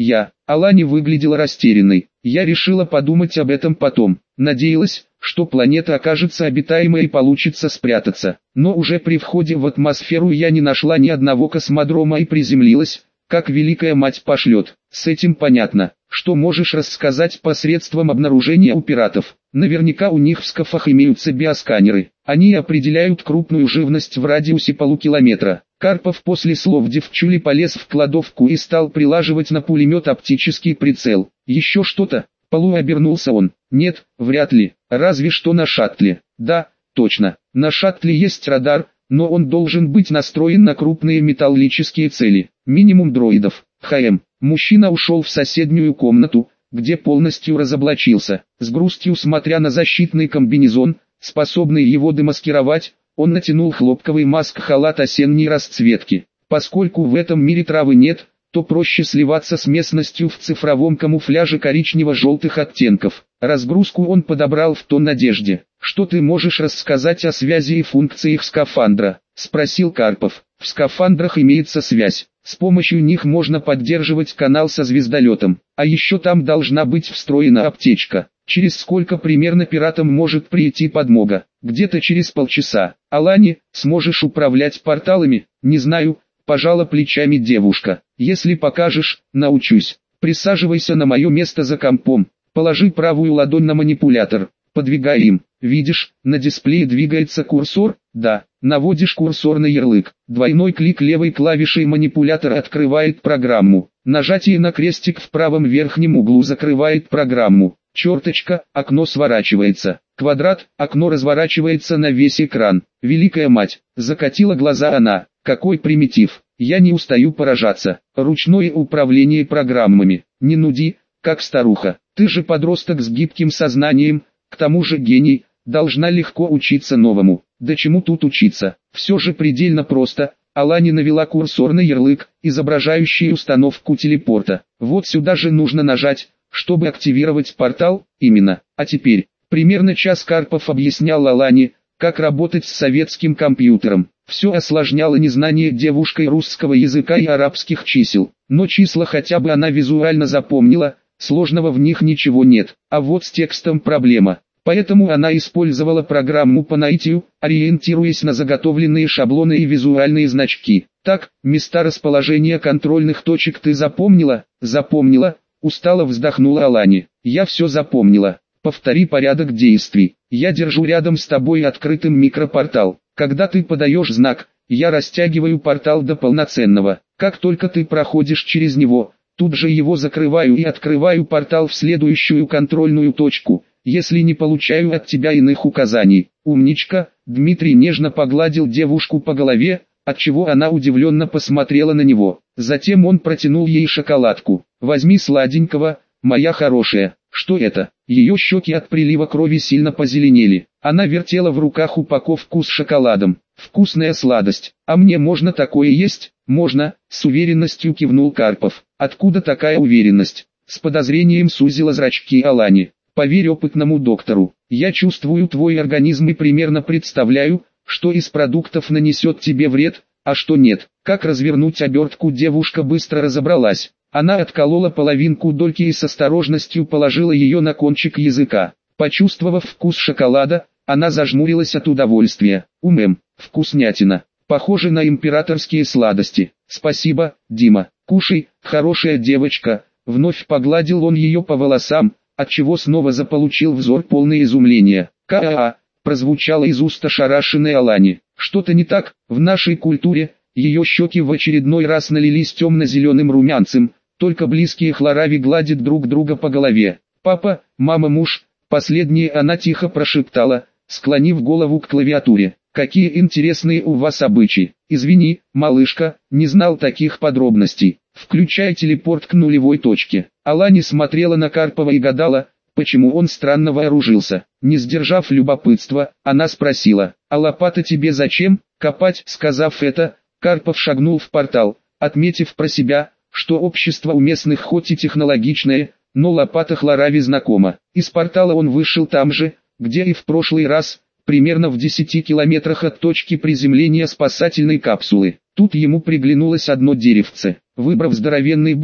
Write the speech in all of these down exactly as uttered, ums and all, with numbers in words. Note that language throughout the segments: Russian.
Я. Алани выглядела растерянной. Я решила подумать об этом потом. Надеялась, что планета окажется обитаемой и получится спрятаться. Но уже при входе в атмосферу я не нашла ни одного космодрома и приземлилась, как Великая Мать пошлет. С этим понятно. Что можешь рассказать посредством обнаружения у пиратов? Наверняка у них в скафах имеются биосканеры. Они определяют крупную живность в радиусе полукилометра. Карпов после слов девчули полез в кладовку и стал прилаживать на пулемет оптический прицел. Еще что-то? Полу обернулся он. Нет, вряд ли. Разве что на шаттле. Да, точно. На шаттле есть радар, но он должен быть настроен на крупные металлические цели. Минимум дроидов. ХМ. Мужчина ушел в соседнюю комнату, где полностью разоблачился. С грустью смотря на защитный комбинезон, способный его демаскировать, он натянул хлопковый маск-халат осенней расцветки. Поскольку в этом мире травы нет, то проще сливаться с местностью в цифровом камуфляже коричнево-желтых оттенков. Разгрузку он подобрал в тон одежде. «Что ты можешь рассказать о связи и функциях скафандра?» – спросил Карпов. «В скафандрах имеется связь. С помощью них можно поддерживать канал со звездолетом. А еще там должна быть встроена аптечка. Через сколько примерно пиратам может прийти подмога? Где-то через полчаса. Алани, сможешь управлять порталами? Не знаю». Пожала плечами девушка. «Если покажешь, научусь. Присаживайся на мое место за компом. Положи правую ладонь на манипулятор. Подвигай им. Видишь, на дисплее двигается курсор? Да. Наводишь курсор на ярлык. Двойной клик левой клавишей манипулятора открывает программу. Нажатие на крестик в правом верхнем углу закрывает программу. Черточка, окно сворачивается. Квадрат, окно разворачивается на весь экран. Великая Мать, закатила глаза она. Какой примитив. Я не устаю поражаться. Ручное управление программами. Не нуди, как старуха. Ты же подросток с гибким сознанием, к тому же гений, должна легко учиться новому. Да чему тут учиться? Все же предельно просто. Алани навела курсор на ярлык, изображающий установку телепорта. Вот сюда же нужно нажать, чтобы активировать портал. Именно. А теперь, примерно час Карпов объяснял Алани, как работать с советским компьютером. Все осложняло незнание девушкой русского языка и арабских чисел. Но числа хотя бы она визуально запомнила, сложного в них ничего нет. А вот с текстом проблема. Поэтому она использовала программу по наитию, ориентируясь на заготовленные шаблоны и визуальные значки. Так, места расположения контрольных точек ты запомнила? Запомнила, устало вздохнула Алани. Я все запомнила. Повтори порядок действий. Я держу рядом с тобой открытым микропортал. Когда ты подаешь знак, я растягиваю портал до полноценного. Как только ты проходишь через него, тут же его закрываю и открываю портал в следующую контрольную точку, если не получаю от тебя иных указаний. Умничка, Дмитрий нежно погладил девушку по голове, отчего она удивленно посмотрела на него. Затем он протянул ей шоколадку. Возьми сладенького, моя хорошая. Что это? Ее щеки от прилива крови сильно позеленели. Она вертела в руках упаковку с шоколадом. Вкусная сладость. А мне можно такое есть? Можно, с уверенностью кивнул Карпов. Откуда такая уверенность? С подозрением сузила зрачки Алани. Поверь опытному доктору. Я чувствую твой организм и примерно представляю, что из продуктов нанесет тебе вред, а что нет. Как развернуть обертку девушка быстро разобралась. Она отколола половинку дольки и с осторожностью положила ее на кончик языка. Почувствовав вкус шоколада, она зажмурилась от удовольствия. Умем, вкуснятина. Похоже на императорские сладости. Спасибо, Дима. Кушай, хорошая девочка. Вновь погладил он ее по волосам, отчего снова заполучил взор полный изумления. «Ка-а-а», прозвучало из уст ошарашенной Алани. «Что-то не так, в нашей культуре». Ее щеки в очередной раз налились темно-зеленым румянцем, только близкие хлорави гладят друг друга по голове. «Папа, мама, муж», последнее она тихо прошептала, склонив голову к клавиатуре. «Какие интересные у вас обычаи. Извини, малышка, не знал таких подробностей. Включай телепорт к нулевой точке». Алани смотрела на Карпова и гадала, почему он странно вооружился. Не сдержав любопытства, она спросила: «А лопата тебе зачем?» «Копать». Сказав это, Карпов шагнул в портал, отметив про себя, что общество у местных хоть и технологичное, но лопата хлорави знакома. Из портала он вышел там же, где и в прошлый раз, примерно в десяти километрах от точки приземления спасательной капсулы. Тут ему приглянулось одно деревце. Выбрав здоровенный бук,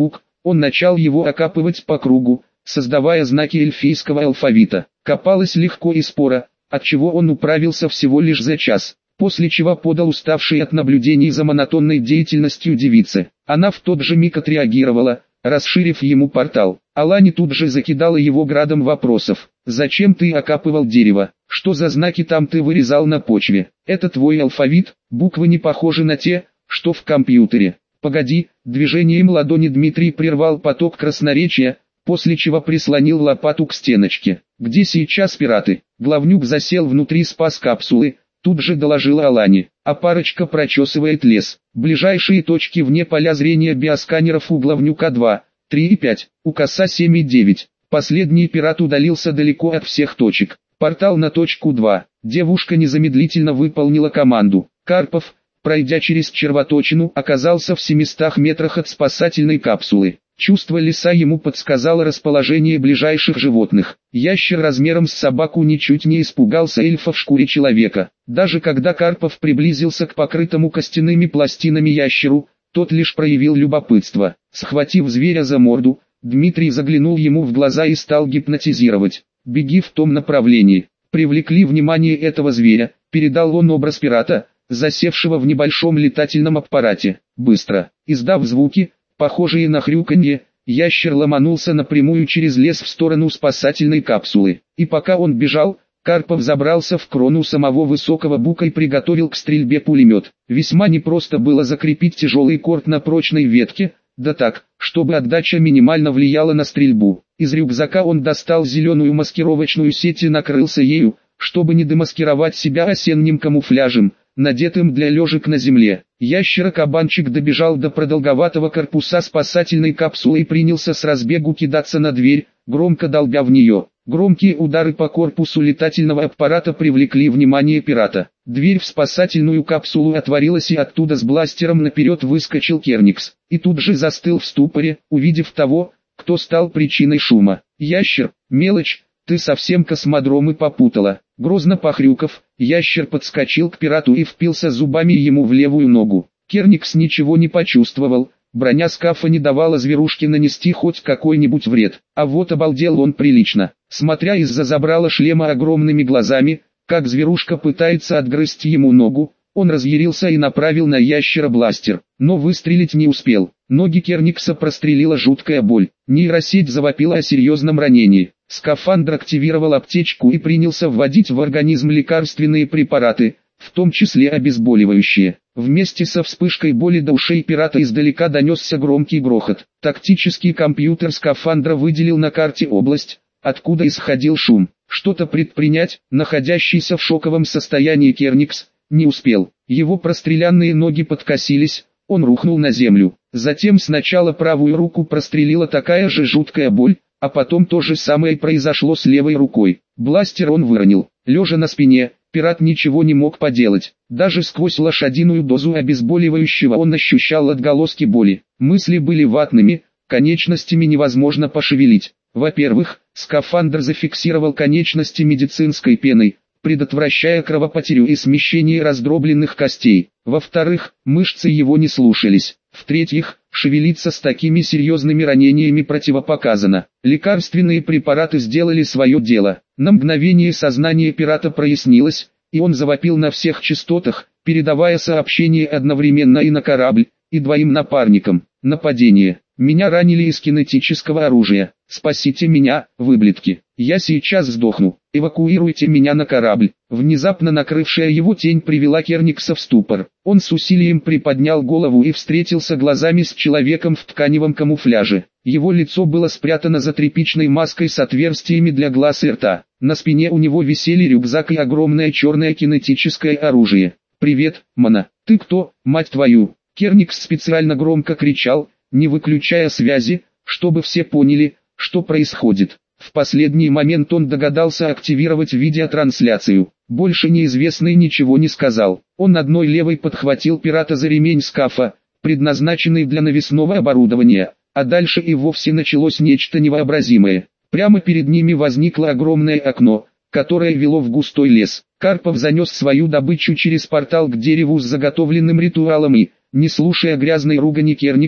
Он начал его окапывать по кругу, создавая знаки эльфийского алфавита. Копалось легко и споро, отчего он управился всего лишь за час, после чего подал уставший от наблюдений за монотонной деятельностью девицы. Она в тот же миг отреагировала, расширив ему портал. Алани тут же закидала его градом вопросов. «Зачем ты окапывал дерево? Что за знаки там ты вырезал на почве? Это твой алфавит? Буквы не похожи на те, что в компьютере». «Погоди», движением ладони Дмитрий прервал поток красноречия, после чего прислонил лопату к стеночке. «Где сейчас пираты?» Главнюк засел внутри спас-капсулы, тут же доложила Алани. «А парочка прочесывает лес. Ближайшие точки вне поля зрения биосканеров у Главнюка два, три и пять, у Коса семь и девять. Последний пират удалился далеко от всех точек. Портал на точку два». Девушка незамедлительно выполнила команду. Карпов, пройдя через червоточину, оказался в семистах метрах от спасательной капсулы. Чувство леса ему подсказало расположение ближайших животных. Ящер размером с собаку ничуть не испугался эльфа в шкуре человека. Даже когда Карпов приблизился к покрытому костяными пластинами ящеру, тот лишь проявил любопытство. Схватив зверя за морду, Дмитрий заглянул ему в глаза и стал гипнотизировать. «Беги в том направлении». Привлекли внимание этого зверя, передал он образ пирата, засевшего в небольшом летательном аппарате. Быстро, издав звуки, похожие на хрюканье, ящер ломанулся напрямую через лес в сторону спасательной капсулы. И пока он бежал, Карпов забрался в крону самого высокого бука и приготовил к стрельбе пулемет. Весьма непросто было закрепить тяжелый корд на прочной ветке, да так, чтобы отдача минимально влияла на стрельбу. Из рюкзака он достал зеленую маскировочную сеть и накрылся ею, чтобы не демаскировать себя осенним камуфляжем, надетым для лежек на земле. Ящера-кабанчик добежал до продолговатого корпуса спасательной капсулы и принялся с разбегу кидаться на дверь, громко долбя в нее. Громкие удары по корпусу летательного аппарата привлекли внимание пирата. Дверь в спасательную капсулу отворилась, и оттуда с бластером наперед выскочил Керникс. И тут же застыл в ступоре, увидев того, кто стал причиной шума. «Ящер, мелочь, ты совсем космодромы попутала». Грозно похрюков, ящер подскочил к пирату и впился зубами ему в левую ногу. Керникс ничего не почувствовал, броня скафа не давала зверушке нанести хоть какой-нибудь вред. А вот обалдел он прилично, смотря из-за забрала шлема огромными глазами, как зверушка пытается отгрызть ему ногу. Он разъярился и направил на ящера бластер, но выстрелить не успел. Ноги Керникса прострелила жуткая боль. Нейросеть завопила о серьезном ранении. Скафандр активировал аптечку и принялся вводить в организм лекарственные препараты, в том числе обезболивающие. Вместе со вспышкой боли до ушей пирата издалека донесся громкий грохот. Тактический компьютер скафандра выделил на карте область, откуда исходил шум. Что-то предпринять, находящийся в шоковом состоянии Керникс не успел. Его простреленные ноги подкосились, он рухнул на землю. Затем сначала правую руку прострелила такая же жуткая боль, а потом то же самое произошло с левой рукой. Бластер он выронил. Лежа на спине, пират ничего не мог поделать. Даже сквозь лошадиную дозу обезболивающего он ощущал отголоски боли. Мысли были ватными, конечностями невозможно пошевелить. Во-первых, скафандр зафиксировал конечности медицинской пеной, предотвращая кровопотерю и смещение раздробленных костей. Во-вторых, мышцы его не слушались. В-третьих, шевелиться с такими серьезными ранениями противопоказано. Лекарственные препараты сделали свое дело. На мгновение сознание пирата прояснилось, и он завопил на всех частотах, передавая сообщение одновременно и на корабль, и двоим напарникам. Нападение. Меня ранили из кинетического оружия. Спасите меня, выблядки. Я сейчас сдохну. Эвакуируйте меня на корабль. Внезапно накрывшая его тень привела Керникса в ступор. Он с усилием приподнял голову и встретился глазами с человеком в тканевом камуфляже. Его лицо было спрятано за тряпичной маской с отверстиями для глаз и рта. На спине у него висели рюкзак и огромное черное кинетическое оружие. «Привет, Мана. Ты кто, мать твою?» Керникс специально громко кричал, не выключая связи, чтобы все поняли, что происходит. В последний момент он догадался активировать видеотрансляцию. Больше неизвестный ничего не сказал. Он одной левой подхватил пирата за ремень скафа, предназначенный для навесного оборудования, а дальше и вовсе началось нечто невообразимое. Прямо перед ними возникло огромное окно, которое вело в густой лес. Карпов занес свою добычу через портал к дереву с заготовленным ритуалом и, не слушая грязной ругани Керникса,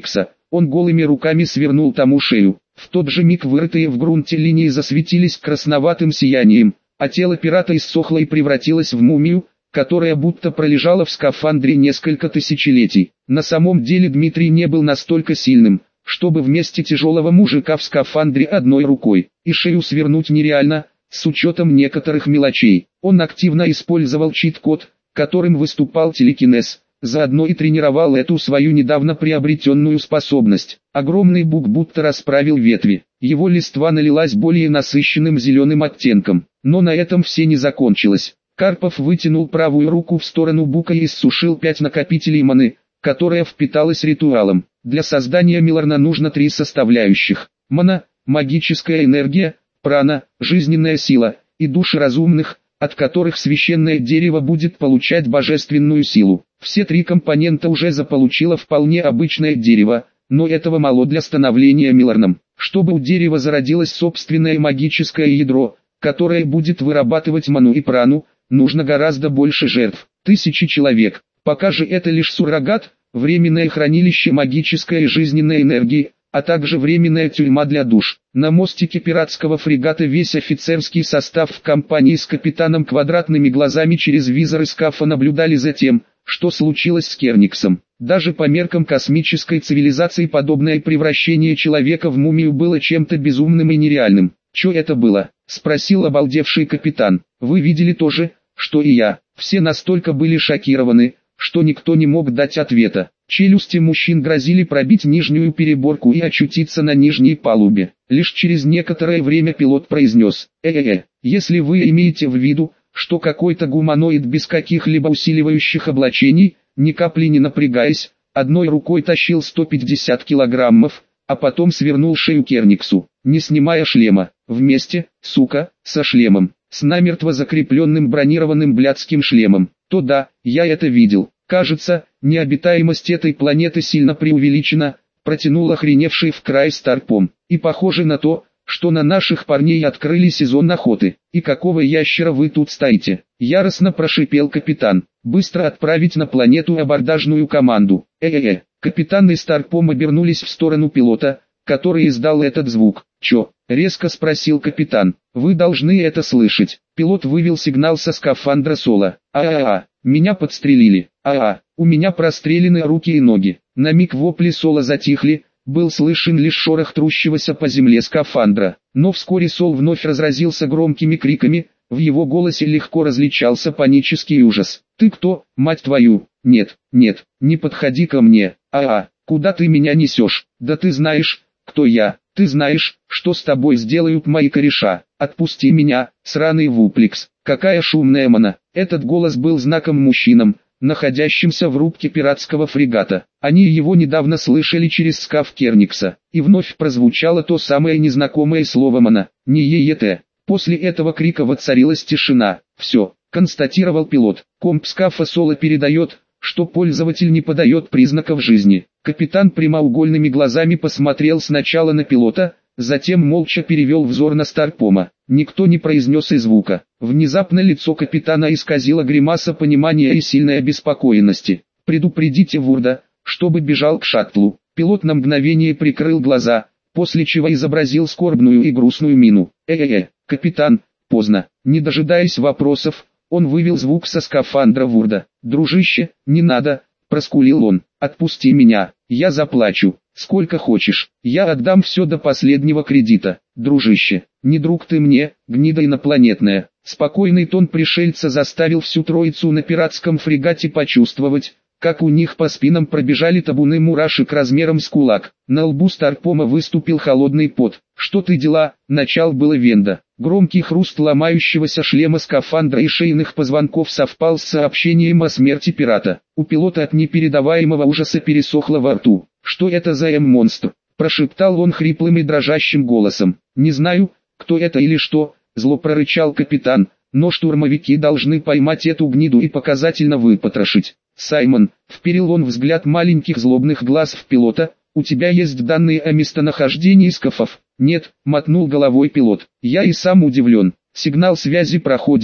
Он голыми руками свернул тому шею. В тот же миг вырытые в грунте линии засветились красноватым сиянием, а тело пирата иссохло и превратилось в мумию, которая будто пролежала в скафандре несколько тысячелетий. На самом деле Дмитрий не был настолько сильным, чтобы вместе тяжелого мужика в скафандре одной рукой и шею свернуть нереально, с учетом некоторых мелочей. Он активно использовал чит-код, которым выступал телекинез, заодно и тренировал эту свою недавно приобретенную способность. Огромный бук будто расправил ветви, его листва налилась более насыщенным зеленым оттенком. Но на этом все не закончилось. Карпов вытянул правую руку в сторону бука и иссушил пять накопителей маны, которая впиталась ритуалом. Для создания Милорна нужно три составляющих: мана, магическая энергия, прана, жизненная сила, и души разумных, от которых священное дерево будет получать божественную силу. Все три компонента уже заполучило вполне обычное дерево, но этого мало для становления Милорном. Чтобы у дерева зародилось собственное магическое ядро, которое будет вырабатывать ману и прану, нужно гораздо больше жертв, тысячи человек. Пока же это лишь суррогат, временное хранилище магической и жизненной энергии, а также временная тюрьма для душ. На мостике пиратского фрегата весь офицерский состав в компании с капитаном квадратными глазами через визоры скафа наблюдали за тем, что случилось с Керниксом. Даже по меркам космической цивилизации подобное превращение человека в мумию было чем-то безумным и нереальным. «Чё это было?» — спросил обалдевший капитан. «Вы видели то же, что и я». Все настолько были шокированы, что никто не мог дать ответа. Челюсти мужчин грозили пробить нижнюю переборку и очутиться на нижней палубе. Лишь через некоторое время пилот произнес: «Э-э-э, если вы имеете в виду, что какой-то гуманоид без каких-либо усиливающих облачений, ни капли не напрягаясь, одной рукой тащил сто пятьдесят килограммов, а потом свернул шею Керниксу, не снимая шлема, вместе, сука, со шлемом, с намертво закрепленным бронированным блядским шлемом, то да, я это видел. Кажется, необитаемость этой планеты сильно преувеличена», протянул охреневший в край Старпом. «И похоже на то, что на наших парней открыли сезон охоты. И какого ящера вы тут стоите?» Яростно прошипел капитан. «Быстро отправить на планету абордажную команду». Э-э-э. Капитан и Старпом обернулись в сторону пилота, который издал этот звук. «Чё?» — резко спросил капитан. «Вы должны это слышать». Пилот вывел сигнал со скафандра Соло. «А-а-а, меня подстрелили. А-а, у меня прострелены руки и ноги». На миг вопли Соло затихли, был слышен лишь шорох трущегося по земле скафандра. Но вскоре Сол вновь разразился громкими криками, в его голосе легко различался панический ужас. «Ты кто, мать твою? Нет, нет, не подходи ко мне. А-а, куда ты меня несешь? Да ты знаешь, кто я, ты знаешь, что с тобой сделают мои кореша. Отпусти меня, сраный вуплекс». Какая шумная мана. Этот голос был знаком мужчинам, находящимся в рубке пиратского фрегата. Они его недавно слышали через скаф Керникса. И вновь прозвучало то самое незнакомое слово мана. Не е-е-те. После этого крика воцарилась тишина. «Все», — констатировал пилот. Комп скафа Соло передает, что пользователь не подает признаков жизни. Капитан прямоугольными глазами посмотрел сначала на пилота, затем молча перевел взор на Старпома. Никто не произнес и звука. Внезапно лицо капитана исказило гримаса понимания и сильной обеспокоенности. «Предупредите Вурда, чтобы бежал к шаттлу». Пилот на мгновение прикрыл глаза, после чего изобразил скорбную и грустную мину. «Э-э-э, капитан, поздно». Не дожидаясь вопросов, он вывел звук со скафандра Вурда. «Дружище, не надо», — проскулил он. «Отпусти меня, я заплачу, сколько хочешь, я отдам все до последнего кредита. Дружище, не друг ты мне, гнида инопланетная». Спокойный тон пришельца заставил всю троицу на пиратском фрегате почувствовать, как у них по спинам пробежали табуны мурашек размером с кулак. На лбу Старпома выступил холодный пот. «Что ты дела?» — начал было Венда. Громкий хруст ломающегося шлема скафандра и шейных позвонков совпал с сообщением о смерти пирата. У пилота от непередаваемого ужаса пересохло во рту. «Что это за М-монстр?» — прошептал он хриплым и дрожащим голосом. «Не знаю, кто это или что», — зло прорычал капитан, «но штурмовики должны поймать эту гниду и показательно выпотрошить». «Саймон», — вперил он взгляд маленьких злобных глаз в пилота, «у тебя есть данные о местонахождении скафов?» «Нет», — мотнул головой пилот. «Я и сам удивлен. Сигнал связи проходит,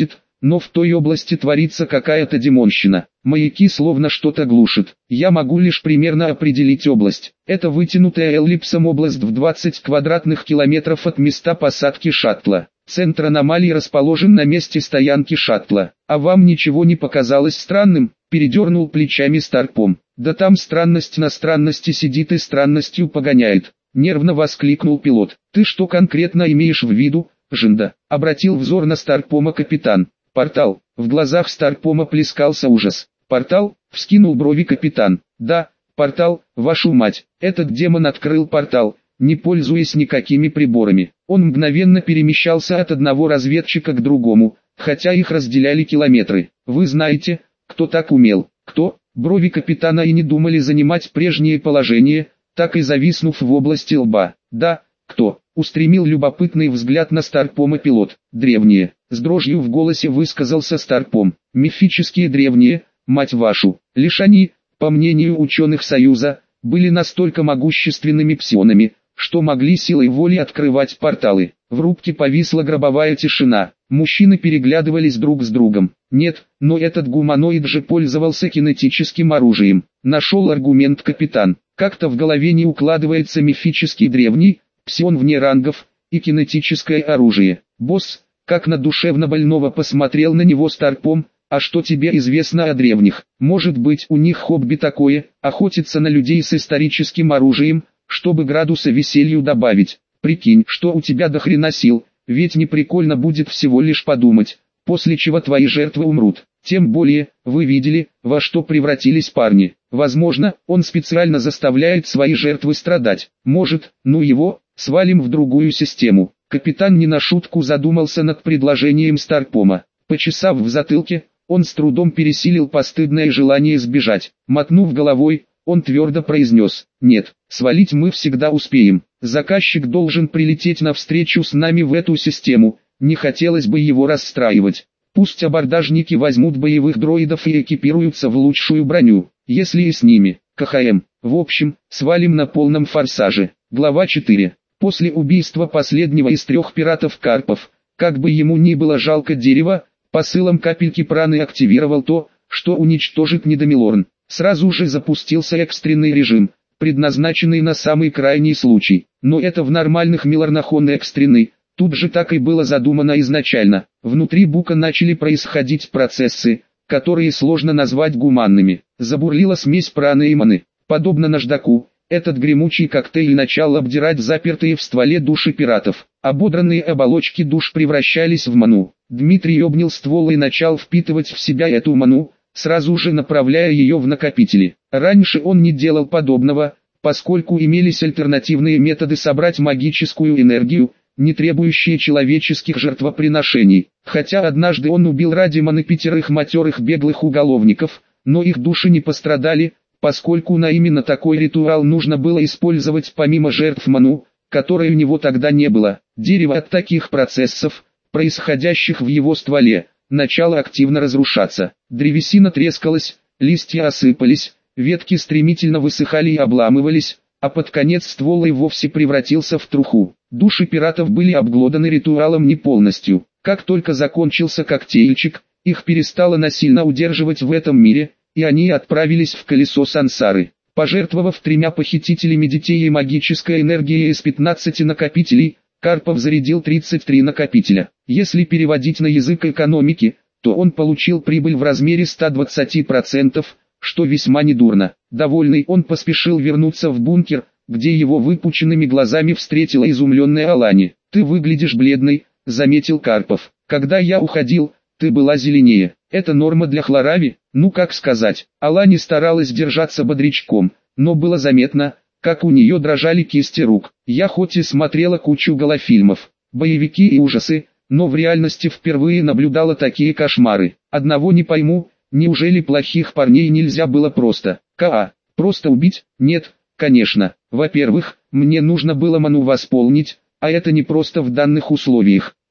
но в той области творится какая-то демонщина. Маяки словно что-то глушит. Я могу лишь примерно определить область. Это вытянутая эллипсом область в двадцать квадратных километров от места посадки шаттла. Центр аномалии расположен на месте стоянки шаттла. А вам ничего не показалось странным? Передернул плечами Старпом. Да там странность на странности сидит и странностью погоняет. Нервно воскликнул пилот. Ты что конкретно имеешь в виду, Жинда? Обратил взор на Старпома капитан. Портал. В глазах Старпома плескался ужас. Портал? Вскинул брови капитан. Да, портал, вашу мать. Этот демон открыл портал, не пользуясь никакими приборами. Он мгновенно перемещался от одного разведчика к другому, хотя их разделяли километры. Вы знаете, кто так умел? Кто? Брови капитана и не думали занимать прежнее положение, так и зависнув в области лба. Да, кто? Устремил любопытный взгляд на Старпома пилот. Древние. С дрожью в голосе высказался Старпом. Мифические древние, мать вашу. Лишь они, по мнению ученых Союза, были настолько могущественными псионами, что могли силой воли открывать порталы. В рубке повисла гробовая тишина. Мужчины переглядывались друг с другом. Нет, но этот гуманоид же пользовался кинетическим оружием. Нашел аргумент капитан. Как-то в голове не укладывается мифический древний, псион вне рангов, и кинетическое оружие. Босс, как на душевно больного посмотрел на него Старпом. А что тебе известно о древних? Может быть, у них хобби такое, охотиться на людей с историческим оружием, чтобы градуса веселью добавить. Прикинь, что у тебя до хрена сил, ведь не прикольно будет всего лишь подумать, после чего твои жертвы умрут. Тем более, вы видели, во что превратились парни. Возможно, он специально заставляет свои жертвы страдать. Может, ну его, свалим в другую систему. Капитан не на шутку задумался над предложением Старпома. Почесав в затылке, он с трудом пересилил постыдное желание сбежать. Мотнув головой, он твердо произнес: «Нет, свалить мы всегда успеем. Заказчик должен прилететь навстречу с нами в эту систему, не хотелось бы его расстраивать. Пусть абордажники возьмут боевых дроидов и экипируются в лучшую броню, если и с ними, КХМ. В общем, свалим на полном форсаже». Глава четыре. После убийства последнего из трех пиратов Карпов, как бы ему ни было жалко дерева, посылом капельки праны активировал то, что уничтожит Недомилорн. Сразу же запустился экстренный режим, предназначенный на самый крайний случай. Но это в нормальных Милорнах он экстренный, тут же так и было задумано изначально. Внутри Бука начали происходить процессы, которые сложно назвать гуманными. Забурлила смесь праны и маны. Подобно наждаку, этот гремучий коктейль начал обдирать запертые в стволе души пиратов. Ободранные оболочки душ превращались в ману. Дмитрий обнял ствол и начал впитывать в себя эту ману, сразу же направляя ее в накопители. Раньше он не делал подобного, поскольку имелись альтернативные методы собрать магическую энергию, не требующие человеческих жертвоприношений. Хотя однажды он убил ради маны пятерых матерых беглых уголовников, но их души не пострадали, поскольку на именно такой ритуал нужно было использовать помимо жертв ману, которой у него тогда не было. Дерево от таких процессов, происходящих в его стволе, начало активно разрушаться. Древесина трескалась, листья осыпались, ветки стремительно высыхали и обламывались, а под конец ствол и вовсе превратился в труху. Души пиратов были обглоданы ритуалом не полностью. Как только закончился коктейльчик, их перестало насильно удерживать в этом мире, и они отправились в колесо сансары. Пожертвовав тремя похитителями детей и магической энергией из пятнадцати накопителей, Карпов зарядил тридцать три накопителя. Если переводить на язык экономики, то он получил прибыль в размере ста двадцати процентов, что весьма недурно. Довольный, он поспешил вернуться в бункер, где его выпученными глазами встретила изумленная Алани. «Ты выглядишь бледной», — заметил Карпов. «Когда я уходил, ты была зеленее. Это норма для Хлорави?» Ну как сказать. Алани старалась держаться бодрячком, но было заметно, как у нее дрожали кисти рук. Я хоть и смотрела кучу голофильмов, боевики и ужасы, но в реальности впервые наблюдала такие кошмары. Одного не пойму, неужели плохих парней нельзя было просто, ка, просто убить? Нет, конечно. Во-первых, мне нужно было ману восполнить, а это не просто в данных условиях.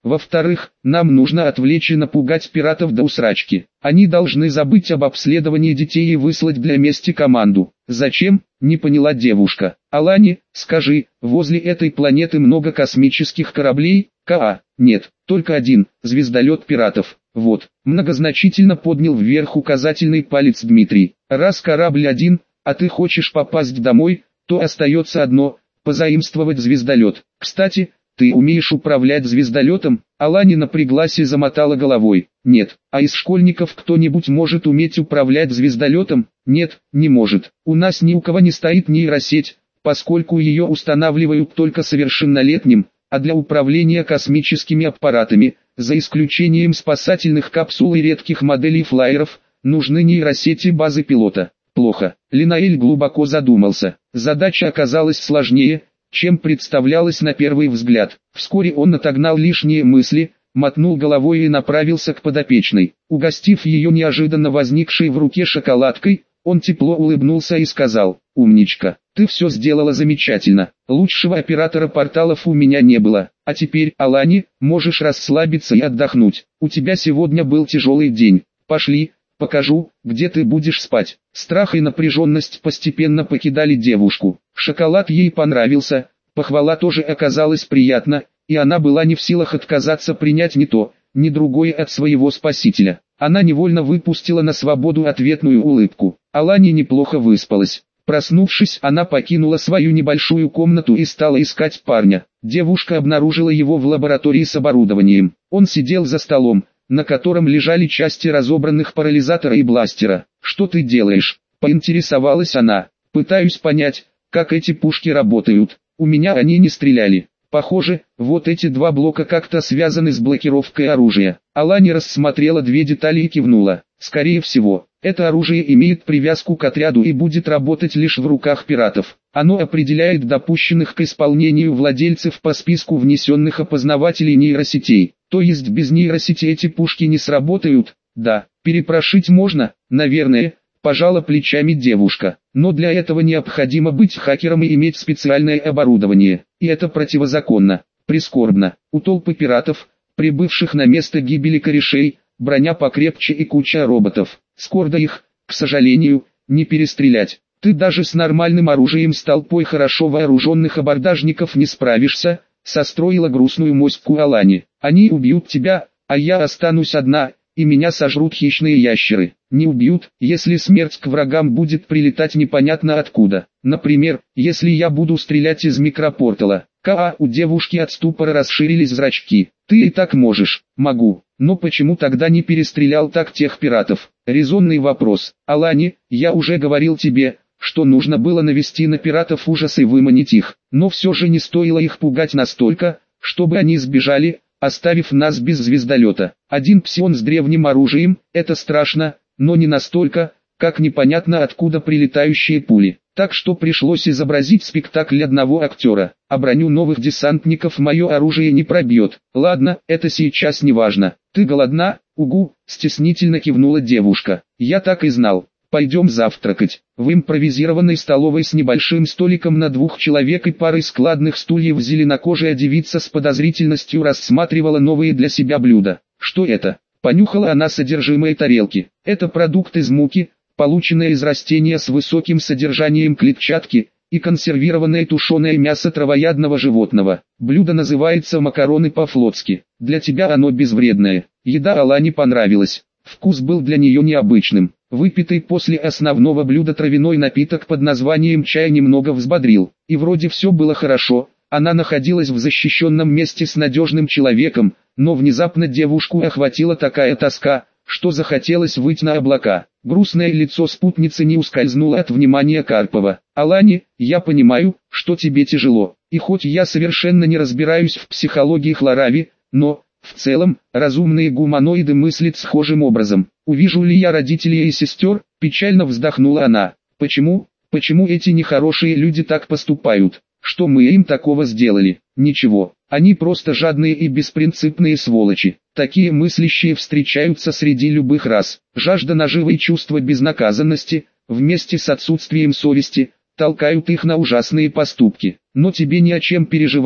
Во-вторых, нам нужно отвлечь и напугать пиратов до усрачки. Они должны забыть об обследовании детей и выслать для мести команду. Зачем? Не поняла девушка. Алани, скажи, возле этой планеты много космических кораблей? Ка, нет, только один, звездолет пиратов. Вот, многозначительно поднял вверх указательный палец Дмитрий. Раз корабль один, а ты хочешь попасть домой, то остается одно – позаимствовать звездолет. Кстати, ты умеешь управлять звездолетом? Алани напряглась и замотала головой. Нет. А из школьников кто-нибудь может уметь управлять звездолетом? Нет, не может. У нас ни у кого не стоит нейросеть, поскольку ее устанавливают только совершеннолетним, а для управления космическими аппаратами, за исключением спасательных капсул и редких моделей флайеров, нужны нейросети базы пилота. Плохо. Линаэль глубоко задумался. Задача оказалась сложнее, чем представлялось на первый взгляд. Вскоре он отогнал лишние мысли, мотнул головой и направился к подопечной. Угостив ее неожиданно возникшей в руке шоколадкой, он тепло улыбнулся и сказал: «Умничка, ты все сделала замечательно. Лучшего оператора порталов у меня не было. А теперь, Алани, можешь расслабиться и отдохнуть. У тебя сегодня был тяжелый день. Пошли, покажу, где ты будешь спать». Страх и напряженность постепенно покидали девушку. Шоколад ей понравился, похвала тоже оказалась приятна, и она была не в силах отказаться принять ни то, ни другое от своего спасителя. Она невольно выпустила на свободу ответную улыбку. Алани неплохо выспалась. Проснувшись, она покинула свою небольшую комнату и стала искать парня. Девушка обнаружила его в лаборатории с оборудованием. Он сидел за столом, на котором лежали части разобранных парализатора и бластера. «Что ты делаешь?» – поинтересовалась она. «Пытаюсь понять, как эти пушки работают. У меня они не стреляли. Похоже, вот эти два блока как-то связаны с блокировкой оружия». Алани рассмотрела две детали и кивнула. «Скорее всего, это оружие имеет привязку к отряду и будет работать лишь в руках пиратов. Оно определяет допущенных к исполнению владельцев по списку внесенных опознавателей нейросетей. То есть без нейросети эти пушки не сработают?» «Да, перепрошить можно, наверное», – пожала плечами девушка. «Но для этого необходимо быть хакером и иметь специальное оборудование. И это противозаконно. Прискорбно. У толпы пиратов, прибывших на место гибели корешей, броня покрепче и куча роботов. Скоро их, к сожалению, не перестрелять. Ты даже с нормальным оружием с толпой хорошо вооруженных абордажников не справишься», – состроила грустную моську Алани. «Они убьют тебя, а я останусь одна, и меня сожрут хищные ящеры. Не убьют, если смерть к врагам будет прилетать непонятно откуда. Например, если я буду стрелять из микропортала». Ка, у девушки от ступора расширились зрачки. «Ты и так можешь». «Могу. Но почему тогда не перестрелял так тех пиратов?» Резонный вопрос. «Алани, я уже говорил тебе, что нужно было навести на пиратов ужас и выманить их. Но все же не стоило их пугать настолько, чтобы они сбежали, оставив нас без звездолета. Один псион с древним оружием – это страшно, но не настолько, как непонятно откуда прилетающие пули. Так что пришлось изобразить спектакль одного актера, а броню новых десантников мое оружие не пробьет. Ладно, это сейчас не важно. Ты голодна? Угу, стеснительно кивнула девушка. Я так и знал. Пойдем завтракать. В импровизированной столовой с небольшим столиком на двух человек и парой складных стульев зеленокожая девица с подозрительностью рассматривала новые для себя блюда. Что это? Понюхала она содержимое тарелки. Это продукт из муки, полученное из растения с высоким содержанием клетчатки, и консервированное тушеное мясо травоядного животного. Блюдо называется макароны по-флотски. Для тебя оно безвредное. Еда Алане понравилась. Вкус был для нее необычным. Выпитый после основного блюда травяной напиток под названием чай немного взбодрил. И вроде все было хорошо, она находилась в защищенном месте с надежным человеком, но внезапно девушку охватила такая тоска, что захотелось выйти на облака. Грустное лицо спутницы не ускользнуло от внимания Карпова. «Алани, я понимаю, что тебе тяжело, и хоть я совершенно не разбираюсь в психологии Хлорави, но, в целом, разумные гуманоиды мыслят схожим образом. Увижу ли я родителей и сестер?» – печально вздохнула она. «Почему? Почему эти нехорошие люди так поступают? Что мы им такого сделали? Ничего, они просто жадные и беспринципные сволочи. Такие мыслящие встречаются среди любых рас. Жажда наживы и чувство безнаказанности, вместе с отсутствием совести, толкают их на ужасные поступки. Но тебе не о чем переживать,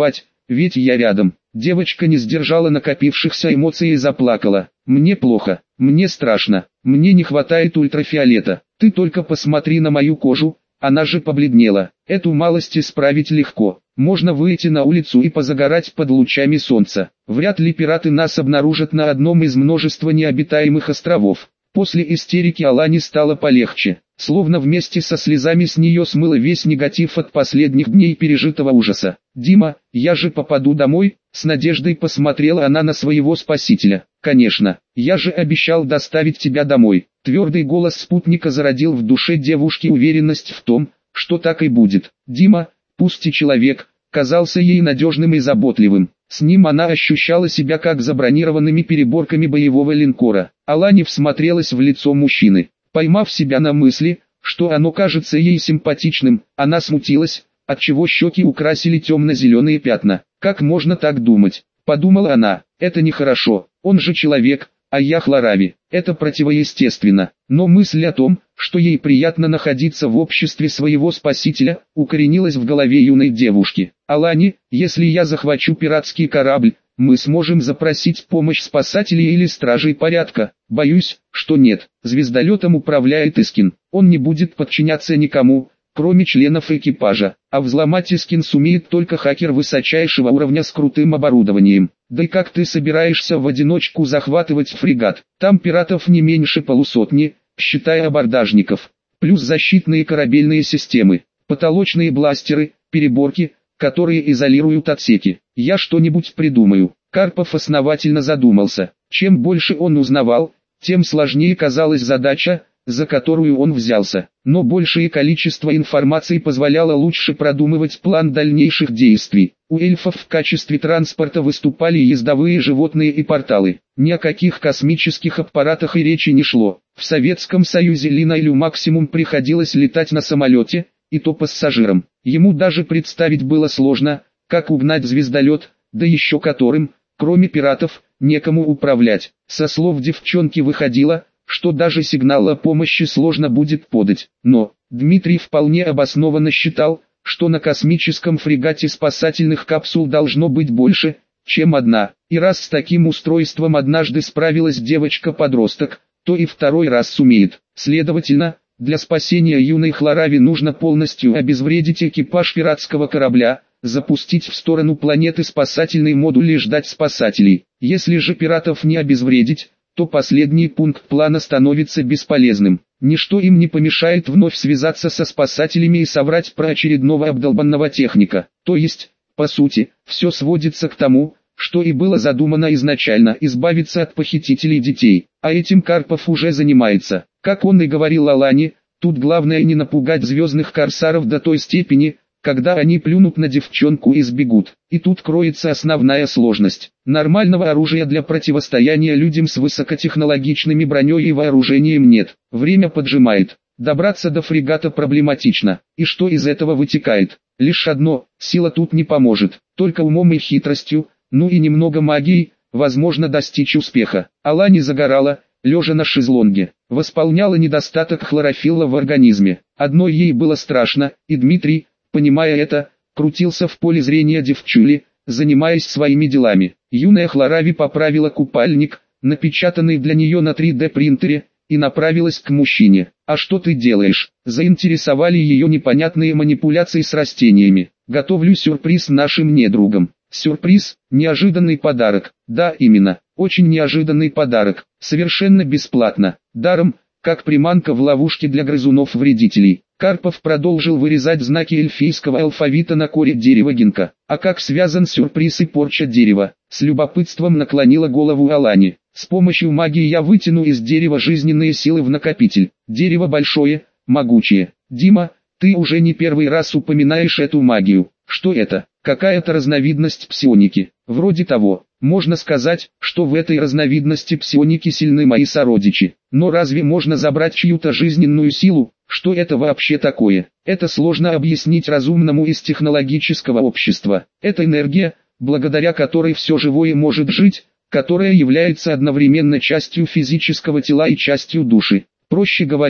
ведь я рядом. Девочка не сдержала накопившихся эмоций и заплакала. Мне плохо, мне страшно, мне не хватает ультрафиолета. Ты только посмотри на мою кожу, она же побледнела. Эту малость исправить легко. Можно выйти на улицу и позагорать под лучами солнца. Вряд ли пираты нас обнаружат на одном из множества необитаемых островов. После истерики Алане стало полегче. Словно вместе со слезами с нее смыло весь негатив от последних дней пережитого ужаса. «Дима, я же попаду домой?» С надеждой посмотрела она на своего спасителя. «Конечно, я же обещал доставить тебя домой». Твердый голос спутника зародил в душе девушки уверенность в том, что так и будет. Дима, пусть и человек, казался ей надежным и заботливым. С ним она ощущала себя как забронированными переборками боевого линкора. Алане всмотрелась в лицо мужчины. Поймав себя на мысли, что оно кажется ей симпатичным, она смутилась, отчего щеки украсили темно-зеленые пятна. «Как можно так думать?» – подумала она. «Это нехорошо, он же человек, а я Хлорави. Это противоестественно». Но мысль о том, что ей приятно находиться в обществе своего спасителя, укоренилась в голове юной девушки. «Алане, если я захвачу пиратский корабль, мы сможем запросить помощь спасателей или стражей порядка?» «Боюсь, что нет. Звездолетом управляет Искин. Он не будет подчиняться никому, кроме членов экипажа. А взломать Искин сумеет только хакер высочайшего уровня с крутым оборудованием. Да и как ты собираешься в одиночку захватывать фрегат? Там пиратов не меньше полусотни, считая абордажников. Плюс защитные корабельные системы, потолочные бластеры, переборки, которые изолируют отсеки. Я что-нибудь придумаю». Карпов основательно задумался. Чем больше он узнавал, тем сложнее казалась задача, за которую он взялся. Но большее количество информации позволяло лучше продумывать план дальнейших действий. У эльфов в качестве транспорта выступали ездовые животные и порталы. Ни о каких космических аппаратах и речи не шло. В Советском Союзе Линайлю максимум приходилось летать на самолете, и то пассажирам. Ему даже представить было сложно, как угнать звездолет, да еще которым, кроме пиратов, некому управлять. Со слов девчонки выходило, что даже сигнал о помощи сложно будет подать. Но Дмитрий вполне обоснованно считал, что на космическом фрегате спасательных капсул должно быть больше, чем одна. И раз с таким устройством однажды справилась девочка-подросток, то и второй раз сумеет. Следовательно, для спасения юной Хлорави нужно полностью обезвредить экипаж пиратского корабля, запустить в сторону планеты спасательный модуль и ждать спасателей. Если же пиратов не обезвредить, то последний пункт плана становится бесполезным. Ничто им не помешает вновь связаться со спасателями и соврать про очередного обдолбанного техника. То есть, по сути, все сводится к тому, что и было задумано изначально – избавиться от похитителей детей. А этим Карпов уже занимается. Как он и говорил Алане, тут главное не напугать звездных корсаров до той степени, когда они плюнут на девчонку и сбегут. И тут кроется основная сложность. Нормального оружия для противостояния людям с высокотехнологичными броней и вооружением нет. Время поджимает. Добраться до фрегата проблематично. И что из этого вытекает? Лишь одно – сила тут не поможет. Только умом и хитростью, ну и немного магией, возможно достичь успеха. Алане загорала, лежа на шезлонге. Восполняла недостаток хлорофилла в организме. Одной ей было страшно, и Дмитрий, понимая это, крутился в поле зрения девчули, занимаясь своими делами. Юная Хлорави поправила купальник, напечатанный для нее на три дэ принтере, и направилась к мужчине. «А что ты делаешь?» Заинтересовали ее непонятные манипуляции с растениями. «Готовлю сюрприз нашим недругам». Сюрприз, неожиданный подарок. Да, именно, очень неожиданный подарок. Совершенно бесплатно. Даром, как приманка в ловушке для грызунов-вредителей. Карпов продолжил вырезать знаки эльфийского алфавита на коре дерева гинка. А как связан сюрприз и порча дерева? С любопытством наклонила голову Алане. С помощью магии я вытяну из дерева жизненные силы в накопитель. Дерево большое, могучее. Дима, ты уже не первый раз упоминаешь эту магию. Что это? Какая-то разновидность псионики. Вроде того. Можно сказать, что в этой разновидности псионики сильны мои сородичи. Но разве можно забрать чью-то жизненную силу? Что это вообще такое? Это сложно объяснить разумному из технологического общества. Это энергия, благодаря которой все живое может жить, которая является одновременно частью физического тела и частью души. Проще говоря,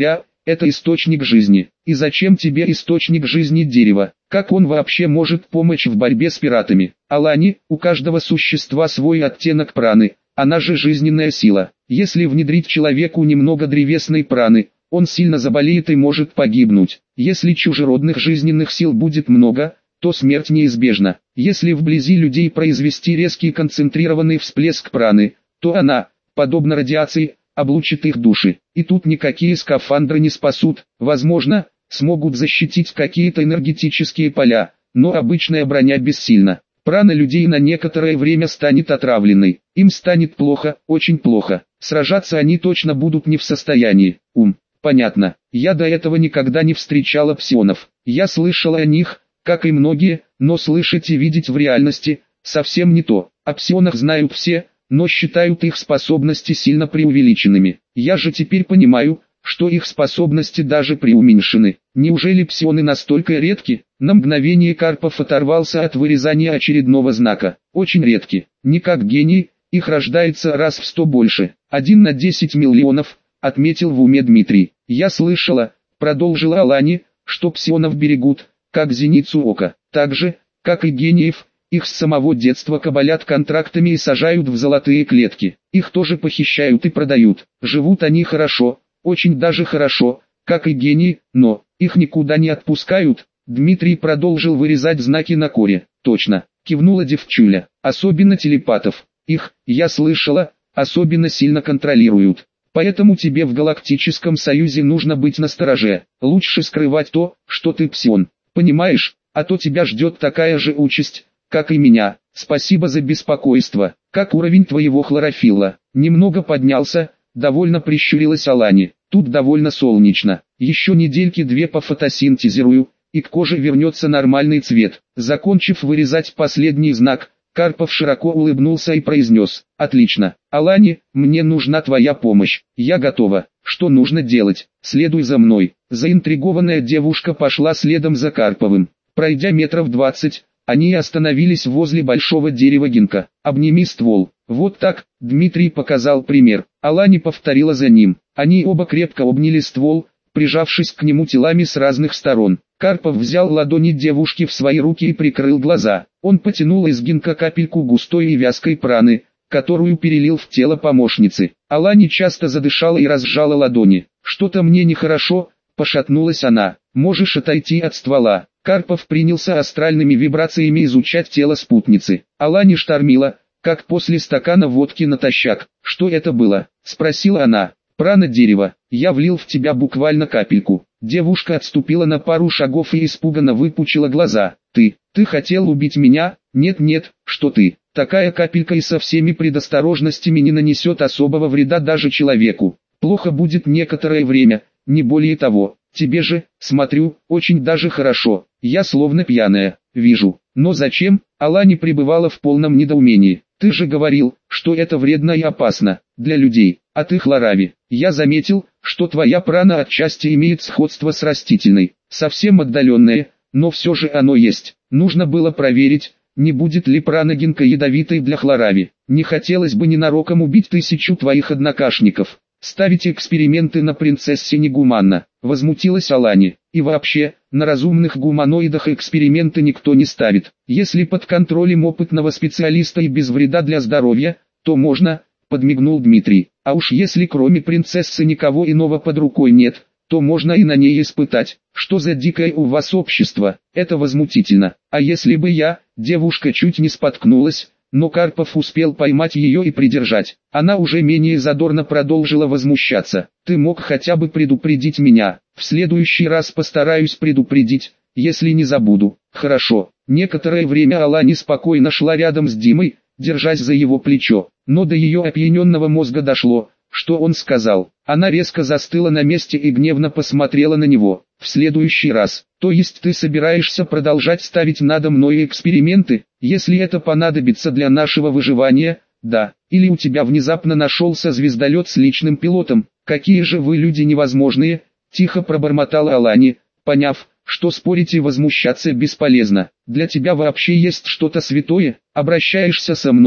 это источник жизни. И зачем тебе источник жизни дерева? Как он вообще может помочь в борьбе с пиратами? Алани, у каждого существа свой оттенок праны, она же жизненная сила. Если внедрить человеку немного древесной праны, он сильно заболеет и может погибнуть. Если чужеродных жизненных сил будет много, то смерть неизбежна. Если вблизи людей произвести резкий концентрированный всплеск праны, то она, подобно радиации, облучит их души. И тут никакие скафандры не спасут. Возможно, смогут защитить какие-то энергетические поля, но обычная броня бессильна. Прана людей на некоторое время станет отравленной. Им станет плохо, очень плохо. Сражаться они точно будут не в состоянии. Ум. Понятно. Я до этого никогда не встречала псионов. Я слышала о них, как и многие, но слышать и видеть в реальности – совсем не то. О псионах знают все, но считают их способности сильно преувеличенными. Я же теперь понимаю, что их способности даже преуменьшены. Неужели псионы настолько редки? На мгновение Карпов оторвался от вырезания очередного знака. Очень редки. Не как гений, их рождается раз в сто больше. Один на десять миллионов, отметил в уме Дмитрий. Я слышала, продолжила Алани, что псионов берегут, как зеницу ока. Так же, как и гениев, их с самого детства кабалят контрактами и сажают в золотые клетки. Их тоже похищают и продают. Живут они хорошо, очень даже хорошо, как и гении, но их никуда не отпускают. Дмитрий продолжил вырезать знаки на коре. Точно, кивнула девчуля. Особенно телепатов. Их, я слышала, особенно сильно контролируют. Поэтому тебе в Галактическом Союзе нужно быть настороже. Лучше скрывать то, что ты псион. Понимаешь, а то тебя ждет такая же участь, как и меня. Спасибо за беспокойство. Как уровень твоего хлорофилла? Немного поднялся, довольно прищурилась Алани. Тут довольно солнечно. Еще недельки-две пофотосинтезирую, и к коже вернется нормальный цвет. Закончив вырезать последний знак, Карпов широко улыбнулся и произнес: «Отлично. Алани, мне нужна твоя помощь. Я готова. Что нужно делать? Следуй за мной». Заинтригованная девушка пошла следом за Карповым. Пройдя метров двадцать, они остановились возле большого дерева гинка. «Обними ствол». Вот так, Дмитрий показал пример. Алани повторила за ним. Они оба крепко обняли ствол, прижавшись к нему телами с разных сторон. Карпов взял ладони девушки в свои руки и прикрыл глаза. Он потянул из гинка капельку густой и вязкой праны, которую перелил в тело помощницы. Алани часто задышала и разжала ладони. «Что-то мне нехорошо», — пошатнулась она. «Можешь отойти от ствола». Карпов принялся астральными вибрациями изучать тело спутницы. Алани штормила, как после стакана водки натощак. «Что это было?» — спросила она. «Прана дерева. Я влил в тебя буквально капельку». Девушка отступила на пару шагов и испуганно выпучила глаза. «Ты, ты хотел убить меня? Нет-нет, что ты? Такая капелька и со всеми предосторожностями не нанесет особого вреда даже человеку. Плохо будет некоторое время, не более того. Тебе же, смотрю, очень даже хорошо. Я словно пьяная, вижу. Но зачем?» Алани пребывала в полном недоумении. «Ты же говорил, что это вредно и опасно для людей. А ты хлорави. Я заметил, что твоя прана отчасти имеет сходство с растительной. Совсем отдаленное, но все же оно есть. Нужно было проверить, не будет ли прана гинка ядовитой для хлорави. Не хотелось бы ненароком убить тысячу твоих однокашников. Ставить эксперименты на принцессе негуманно», — возмутилась Алани. «И вообще, на разумных гуманоидах эксперименты никто не ставит. Если под контролем опытного специалиста и без вреда для здоровья, то можно», — подмигнул Дмитрий. «А уж если кроме принцессы никого иного под рукой нет, то можно и на ней испытать. Что за дикое у вас общество? Это возмутительно. А если бы я...» Девушка чуть не споткнулась, но Карпов успел поймать ее и придержать. Она уже менее задорно продолжила возмущаться. «Ты мог хотя бы предупредить меня. В следующий раз постараюсь предупредить, если не забуду». «Хорошо». Некоторое время Алани спокойно шла рядом с Димой, держась за его плечо. Но до ее опьяненного мозга дошло, что он сказал. Она резко застыла на месте и гневно посмотрела на него. «В следующий раз. То есть ты собираешься продолжать ставить надо мной эксперименты, если это понадобится для нашего выживания?» «Да. Или у тебя внезапно нашелся звездолет с личным пилотом? Какие же вы люди невозможные!» Тихо пробормотала Алани, поняв, что спорить и возмущаться бесполезно. «Для тебя вообще есть что-то святое? Обращаешься со мной,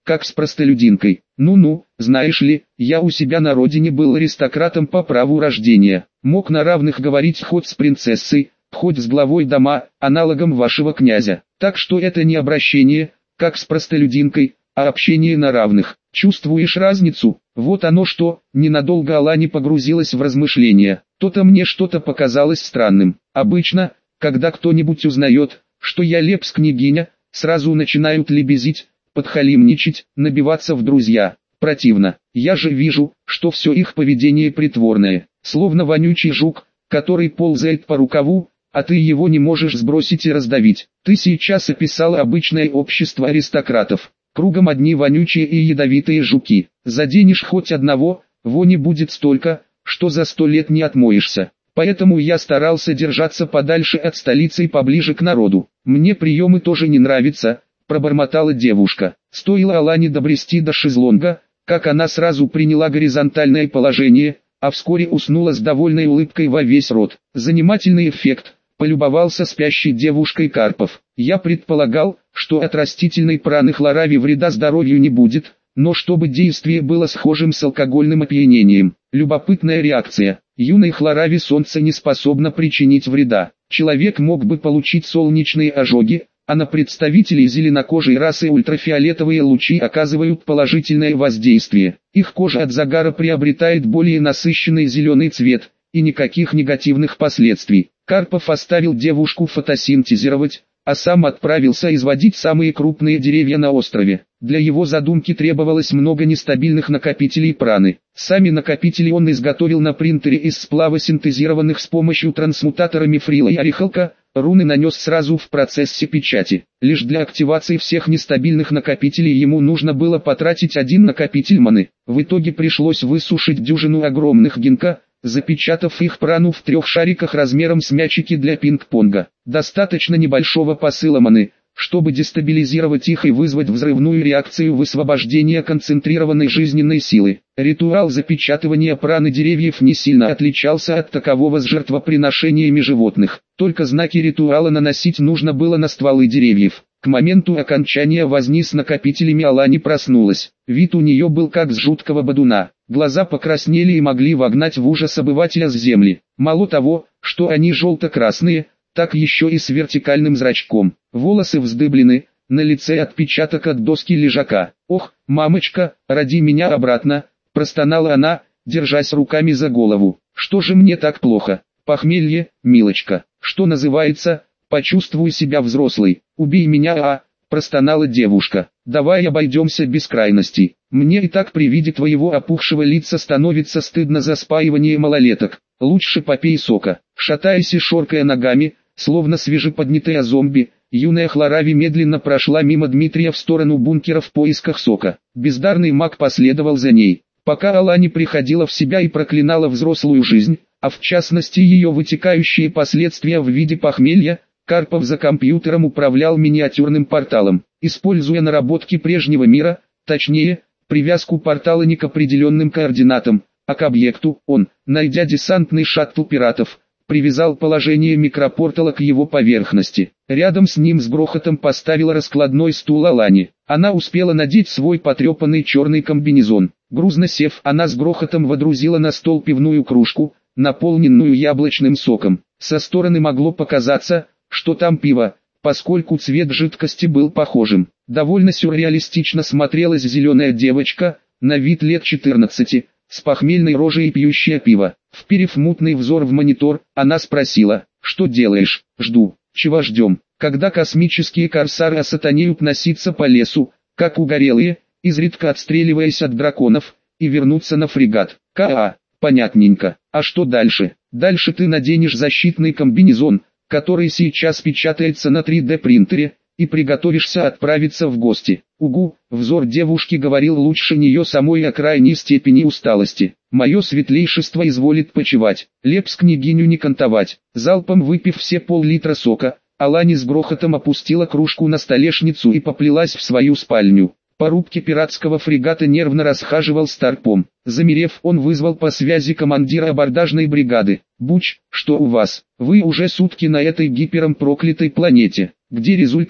как с простолюдинкой. Ну-ну, знаешь ли, я у себя на родине был аристократом по праву рождения. Мог на равных говорить хоть с принцессой, хоть с главой дома, аналогом вашего князя. Так что это не обращение, как с простолюдинкой, а общение на равных. Чувствуешь разницу? Вот оно что. Ненадолго Алани погрузилась в размышления. То-то мне что-то показалось странным. Обычно, когда кто-нибудь узнает, что я Лепс-княгиня, сразу начинают лебезить, подхалимничать, набиваться в друзья. Противно. Я же вижу, что все их поведение притворное, словно вонючий жук, который ползает по рукаву, а ты его не можешь сбросить и раздавить. Ты сейчас описала обычное общество аристократов. Кругом одни вонючие и ядовитые жуки. Заденешь хоть одного, вони будет столько, что за сто лет не отмоешься. Поэтому я старался держаться подальше от столицы и поближе к народу. Мне приемы тоже не нравятся, пробормотала девушка. Стоило Алане добрести до шезлонга, как она сразу приняла горизонтальное положение, а вскоре уснула с довольной улыбкой во весь рот. Занимательный эффект, полюбовался спящей девушкой Карпов. Я предполагал, что от растительной праны хлорави вреда здоровью не будет, но чтобы действие было схожим с алкогольным опьянением. Любопытная реакция. Юной хлорави солнце не способно причинить вреда. Человек мог бы получить солнечные ожоги, а на представителей зеленокожей расы ультрафиолетовые лучи оказывают положительное воздействие. Их кожа от загара приобретает более насыщенный зеленый цвет, и никаких негативных последствий. Карпов оставил девушку фотосинтезировать, а сам отправился изводить самые крупные деревья на острове. Для его задумки требовалось много нестабильных накопителей праны. Сами накопители он изготовил на принтере из сплава, синтезированных с помощью трансмутатора мифрила и орехалка. Руны нанес сразу в процессе печати. Лишь для активации всех нестабильных накопителей ему нужно было потратить один накопитель маны. В итоге пришлось высушить дюжину огромных гинка, запечатав их прану в трех шариках размером с мячики для пинг-понга. Достаточно небольшого посыла маны, чтобы дестабилизировать их и вызвать взрывную реакцию высвобождения концентрированной жизненной силы. Ритуал запечатывания праны деревьев не сильно отличался от такового с жертвоприношениями животных, только знаки ритуала наносить нужно было на стволы деревьев. К моменту окончания возни с накопителями Алани проснулась. Вид у нее был как с жуткого бодуна. Глаза покраснели и могли вогнать в ужас обывателя с земли. Мало того, что они желто-красные, так еще и с вертикальным зрачком. Волосы вздыблены, на лице отпечаток от доски лежака. «Ох, мамочка, роди меня обратно», – простонала она, держась руками за голову. «Что же мне так плохо? Похмелье, милочка, что называется, почувствуй себя взрослой. Убей меня, а!» – простонала девушка. «Давай обойдемся без крайностей. Мне и так при виде твоего опухшего лица становится стыдно за спаивание малолеток. Лучше попей сока». Шатаясь и шоркая ногами, словно свежеподнятая зомби, юная хлорави медленно прошла мимо Дмитрия в сторону бункера в поисках сока. Бездарный маг последовал за ней, пока Алани приходила в себя и проклинала взрослую жизнь, а в частности ее вытекающие последствия в виде похмелья. Карпов за компьютером управлял миниатюрным порталом, используя наработки прежнего мира, точнее, привязку портала не к определенным координатам, а к объекту. Он, найдя десантный шаттл пиратов, привязал положение микропортала к его поверхности. Рядом с ним с грохотом поставила раскладной стул Алани. Она успела надеть свой потрепанный черный комбинезон. Грузно сев, она с грохотом водрузила на стол пивную кружку, наполненную яблочным соком. Со стороны могло показаться, что там пиво, поскольку цвет жидкости был похожим. Довольно сюрреалистично смотрелась зеленая девочка, на вид лет четырнадцати, с похмельной рожей и пьющая пиво. Вперев мутный взор в монитор, она спросила: «Что делаешь?» «Жду». «Чего ждем? Когда космические корсары осатанеют носиться по лесу, как угорелые, изредка отстреливаясь от драконов, и вернуться на фрегат». «Ка-а, понятненько. А что дальше?» «Дальше ты наденешь защитный комбинезон, который сейчас печатается на три дэ принтере, и приготовишься отправиться в гости». «Угу», взор девушки говорил лучше нее самой о крайней степени усталости. «Мое светлейшество изволит почевать, Лепс-княгиню не кантовать». Залпом выпив все пол-литра сока, Алани с грохотом опустила кружку на столешницу и поплелась в свою спальню. По рубке пиратского фрегата нервно расхаживал Старпом. Замерев, он вызвал по связи командира абордажной бригады. «Буч, что у вас? Вы уже сутки на этой гипером проклятой планете. Где результаты?»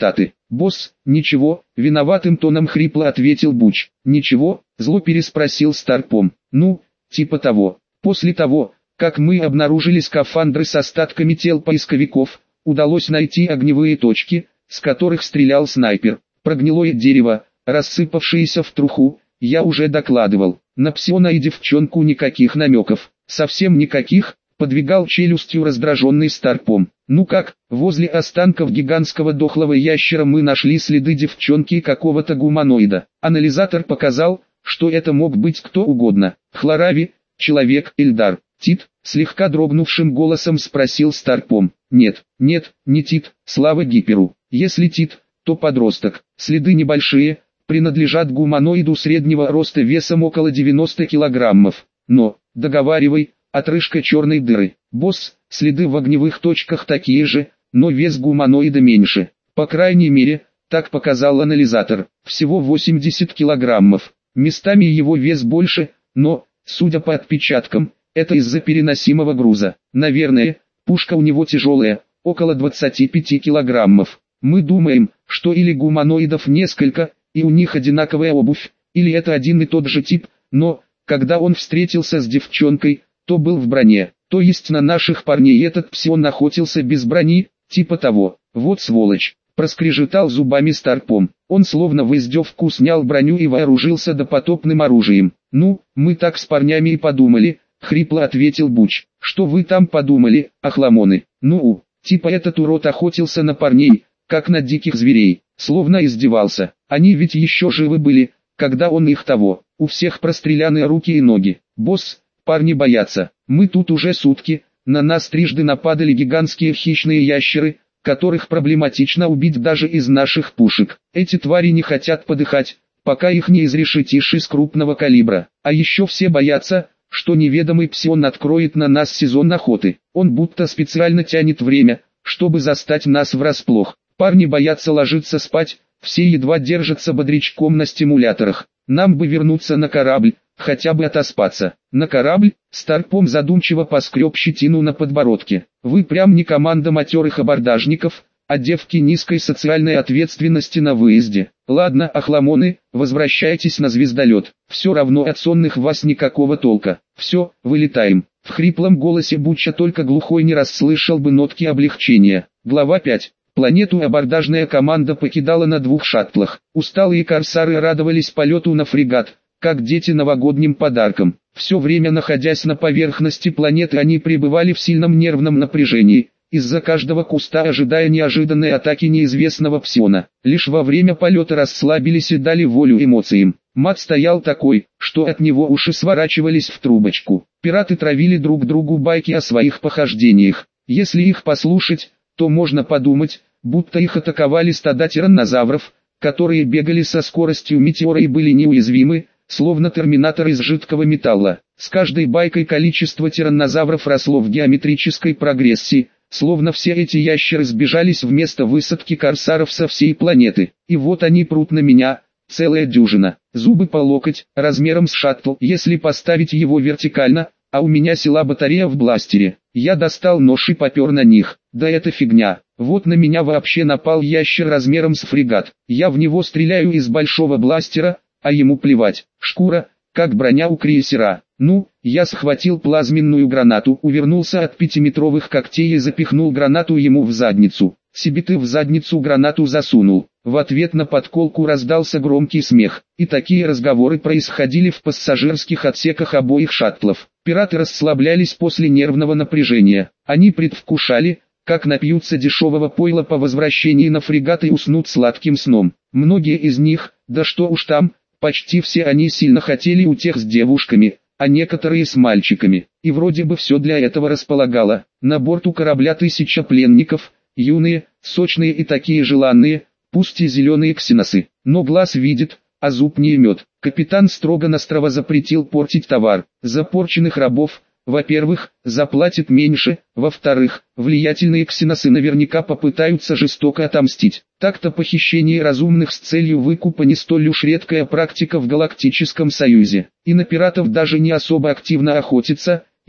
«Босс, ничего», — виноватым тоном хрипло ответил Буч. «Ничего?» — зло переспросил Старпом. «Ну, типа того. После того, как мы обнаружили скафандры с остатками тел поисковиков, удалось найти огневые точки, с которых стрелял снайпер. Про гнилое дерево, рассыпавшееся в труху, я уже докладывал. На Псиона и девчонку никаких намеков. Совсем никаких», — подвигал челюстью раздраженный Старпом. «Ну как, возле останков гигантского дохлого ящера мы нашли следы девчонки и какого-то гуманоида. Анализатор показал, что это мог быть кто угодно. Хлорави, человек, Эльдар, Тит?» — слегка дрогнувшим голосом спросил Старпом. «Нет, нет, не Тит, слава Гиперу. Если Тит, то подросток. Следы небольшие, принадлежат гуманоиду среднего роста весом около девяноста килограммов. Но, договаривай, отрыжка черной дыры. Босс, следы в огневых точках такие же, но вес гуманоида меньше. По крайней мере, так показал анализатор. Всего восемьдесят килограммов. Местами его вес больше, но, судя по отпечаткам, это из-за переносимого груза. Наверное, пушка у него тяжелая, около двадцати пяти килограммов. Мы думаем, что или гуманоидов несколько, и у них одинаковая обувь, или это один и тот же тип, но, когда он встретился с девчонкой, то был в броне, то есть на наших парней этот Псион охотился без брони, типа того. Вот сволочь, проскрежетал зубами Старпом. Он словно в издевку снял броню и вооружился допотопным оружием. «Ну, мы так с парнями и подумали», — хрипло ответил Буч. «Что вы там подумали, охламоны? Ну, типа этот урод охотился на парней, как на диких зверей, словно издевался. Они ведь еще живы были, когда он их того. У всех простреляны руки и ноги. Босс, парни боятся. Мы тут уже сутки, на нас трижды нападали гигантские хищные ящеры, которых проблематично убить даже из наших пушек. Эти твари не хотят подыхать, пока их не изрешетишь из крупного калибра. А еще все боятся, что неведомый Псион откроет на нас сезон охоты. Он будто специально тянет время, чтобы застать нас врасплох. Парни боятся ложиться спать, все едва держатся бодрячком на стимуляторах. Нам бы вернуться на корабль, хотя бы отоспаться. На корабль?» Старпом задумчиво поскреб щетину на подбородке. «Вы прям не команда матерых абордажников, а девки низкой социальной ответственности на выезде. Ладно, охламоны, возвращайтесь на звездолет. Все равно от сонных вас никакого толка. Все, вылетаем». В хриплом голосе Буча только глухой не расслышал бы нотки облегчения. Глава пять. Планету абордажная команда покидала на двух шаттлах. Усталые корсары радовались полету на фрегат, как дети новогодним подаркам. Все время находясь на поверхности планеты, они пребывали в сильном нервном напряжении, из-за каждого куста ожидая неожиданной атаки неизвестного Псиона. Лишь во время полета расслабились и дали волю эмоциям. Мат стоял такой, что от него уши сворачивались в трубочку. Пираты травили друг другу байки о своих похождениях. Если их послушать, то можно подумать, будто их атаковали стада тираннозавров, которые бегали со скоростью метеора и были неуязвимы, словно терминатор из жидкого металла. С каждой байкой количество тираннозавров росло в геометрической прогрессии, словно все эти ящеры сбежались вместо высадки корсаров со всей планеты. И вот они прут на меня, целая дюжина, зубы по локоть, размером с шаттл, если поставить его вертикально, а у меня села батарея в бластере. Я достал нож и попер на них. Да это фигня. Вот на меня вообще напал ящер размером с фрегат. Я в него стреляю из большого бластера, а ему плевать. Шкура, как броня у крейсера. Ну, я схватил плазменную гранату, увернулся от пятиметровых когтей и запихнул гранату ему в задницу. Себе ты в задницу гранату засунул. В ответ на подколку раздался громкий смех, и такие разговоры происходили в пассажирских отсеках обоих шаттлов. Пираты расслаблялись после нервного напряжения. Они предвкушали, как напьются дешевого пойла по возвращении на фрегат и уснут сладким сном. Многие из них, да что уж там, почти все они сильно хотели утех с девушками, а некоторые с мальчиками. И вроде бы все для этого располагало. На борту корабля тысяча пленников, юные, сочные и такие желанные, пусть и зеленые ксеносы, но глаз видит, а зуб не имет. Капитан строго-настрого запретил портить товар. За порченных рабов, во-первых, заплатит меньше, во-вторых, влиятельные ксеносы наверняка попытаются жестоко отомстить. Так-то похищение разумных с целью выкупа не столь уж редкая практика в Галактическом Союзе. И на пиратов даже не особо активно охотятся,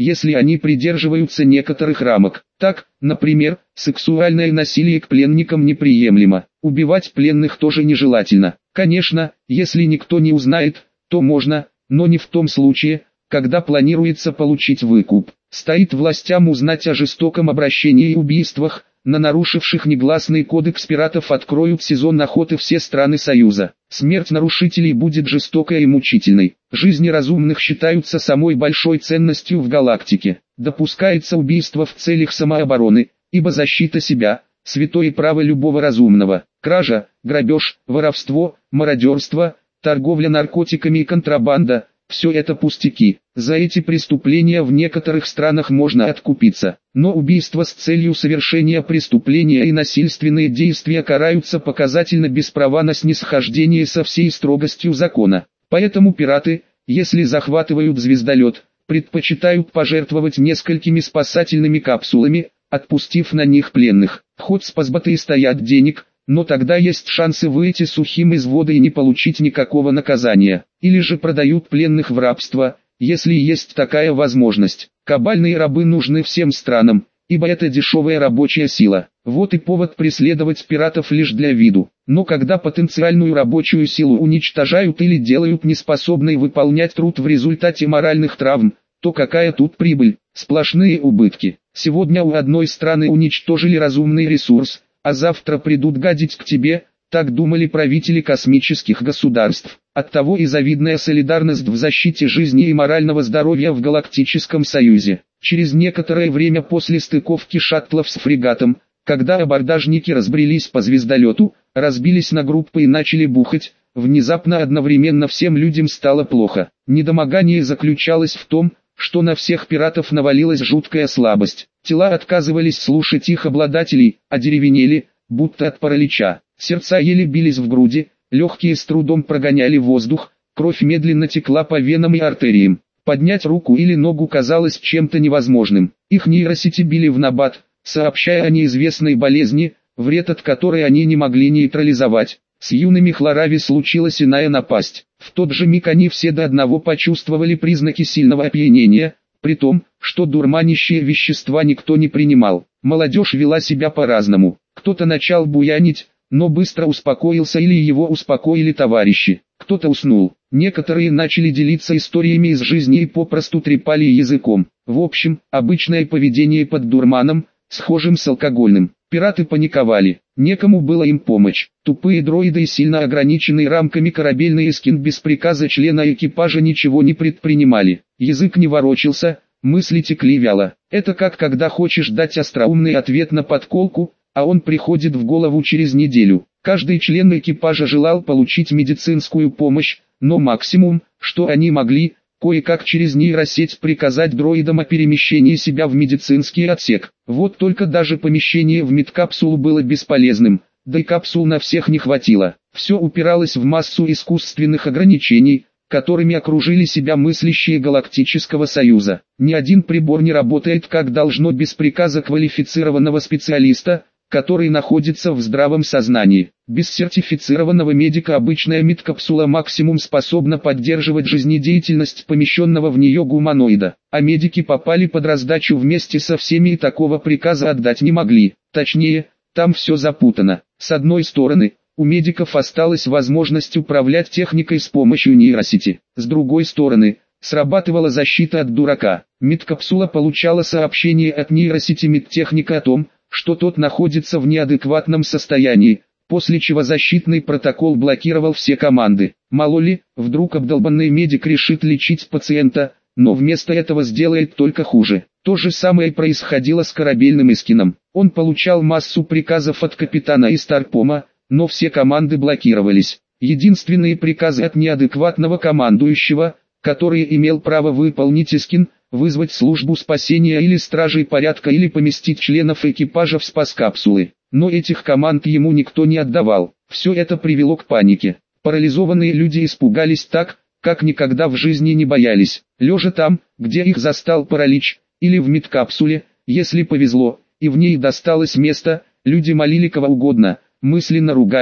если они придерживаются некоторых рамок. Так, например, сексуальное насилие к пленникам неприемлемо, убивать пленных тоже нежелательно. Конечно, если никто не узнает, то можно, но не в том случае, когда планируется получить выкуп. Стоит властям узнать о жестоком обращении и убийствах, на нарушивших негласный кодекс пиратов откроют сезон охоты все страны Союза. Смерть нарушителей будет жестокой и мучительной. Жизни разумных считаются самой большой ценностью в галактике. Допускается убийство в целях самообороны, ибо защита себя – святое право любого разумного. Кража, грабеж, воровство, мародерство, торговля наркотиками и контрабанда – все это пустяки. За эти преступления в некоторых странах можно откупиться. Но убийство с целью совершения преступления и насильственные действия караются показательно без права на снисхождение со всей строгостью закона. Поэтому пираты, если захватывают звездолет, предпочитают пожертвовать несколькими спасательными капсулами, отпустив на них пленных. Хоть с позбаты и стоят денег, но тогда есть шансы выйти сухим из воды и не получить никакого наказания. Или же продают пленных в рабство, если есть такая возможность. Кабальные рабы нужны всем странам, ибо это дешевая рабочая сила. Вот и повод преследовать пиратов лишь для виду. Но когда потенциальную рабочую силу уничтожают или делают неспособной выполнять труд в результате моральных травм, то какая тут прибыль? Сплошные убытки. Сегодня у одной страны уничтожили разумный ресурс, а завтра придут гадить к тебе, так думали правители космических государств. Оттого и завидная солидарность в защите жизни и морального здоровья в Галактическом Союзе. Через некоторое время после стыковки шаттлов с фрегатом, когда абордажники разбрелись по звездолету, разбились на группы и начали бухать, внезапно одновременно всем людям стало плохо. Недомогание заключалось в том, что на всех пиратов навалилась жуткая слабость. Тела отказывались слушать их обладателей, одеревенели, будто от паралича. Сердца еле бились в груди, легкие с трудом прогоняли воздух, кровь медленно текла по венам и артериям. Поднять руку или ногу казалось чем-то невозможным. Их нейросети били в набат, сообщая о неизвестной болезни, вред от которой они не могли нейтрализовать. С юными Хлорави случилась иная напасть. В тот же миг они все до одного почувствовали признаки сильного опьянения, при том, что дурманящие вещества никто не принимал. Молодежь вела себя по-разному. Кто-то начал буянить, но быстро успокоился или его успокоили товарищи. Кто-то уснул. Некоторые начали делиться историями из жизни и попросту трепали языком. В общем, обычное поведение под дурманом, схожим с алкогольным. Пираты паниковали. Некому было им помочь. Тупые дроиды и сильно ограниченные рамками корабельный эскин без приказа члена экипажа ничего не предпринимали. Язык не ворочался, мысли текли вяло. Это как когда хочешь дать остроумный ответ на подколку, а он приходит в голову через неделю. Каждый член экипажа желал получить медицинскую помощь, но максимум, что они могли, кое-как через нейросеть приказать дроидам о перемещении себя в медицинский отсек. Вот только даже помещение в медкапсулу было бесполезным, да и капсул на всех не хватило. Все упиралось в массу искусственных ограничений, которыми окружили себя мыслящие Галактического Союза. Ни один прибор не работает как должно без приказа квалифицированного специалиста, который находится в здравом сознании. Без сертифицированного медика обычная медкапсула максимум способна поддерживать жизнедеятельность помещенного в нее гуманоида. А медики попали под раздачу вместе со всеми и такого приказа отдать не могли. Точнее, там все запутано. С одной стороны, у медиков осталась возможность управлять техникой с помощью нейросети. С другой стороны, срабатывала защита от дурака. Медкапсула получала сообщение от нейросети медтехника о том, что тот находится в неадекватном состоянии, после чего защитный протокол блокировал все команды. Мало ли, вдруг обдолбанный медик решит лечить пациента, но вместо этого сделает только хуже. То же самое происходило с корабельным эскином. Он получал массу приказов от капитана и старпома, но все команды блокировались. Единственные приказы от неадекватного командующего, который имел право выполнить эскин, вызвать службу спасения или стражей порядка или поместить членов экипажа в спас-капсулы. Но этих команд ему никто не отдавал. Все это привело к панике. Парализованные люди испугались так, как никогда в жизни не боялись. Лежа там, где их застал паралич, или в медкапсуле, если повезло, и в ней досталось место, люди молили кого угодно, мысленно ругались,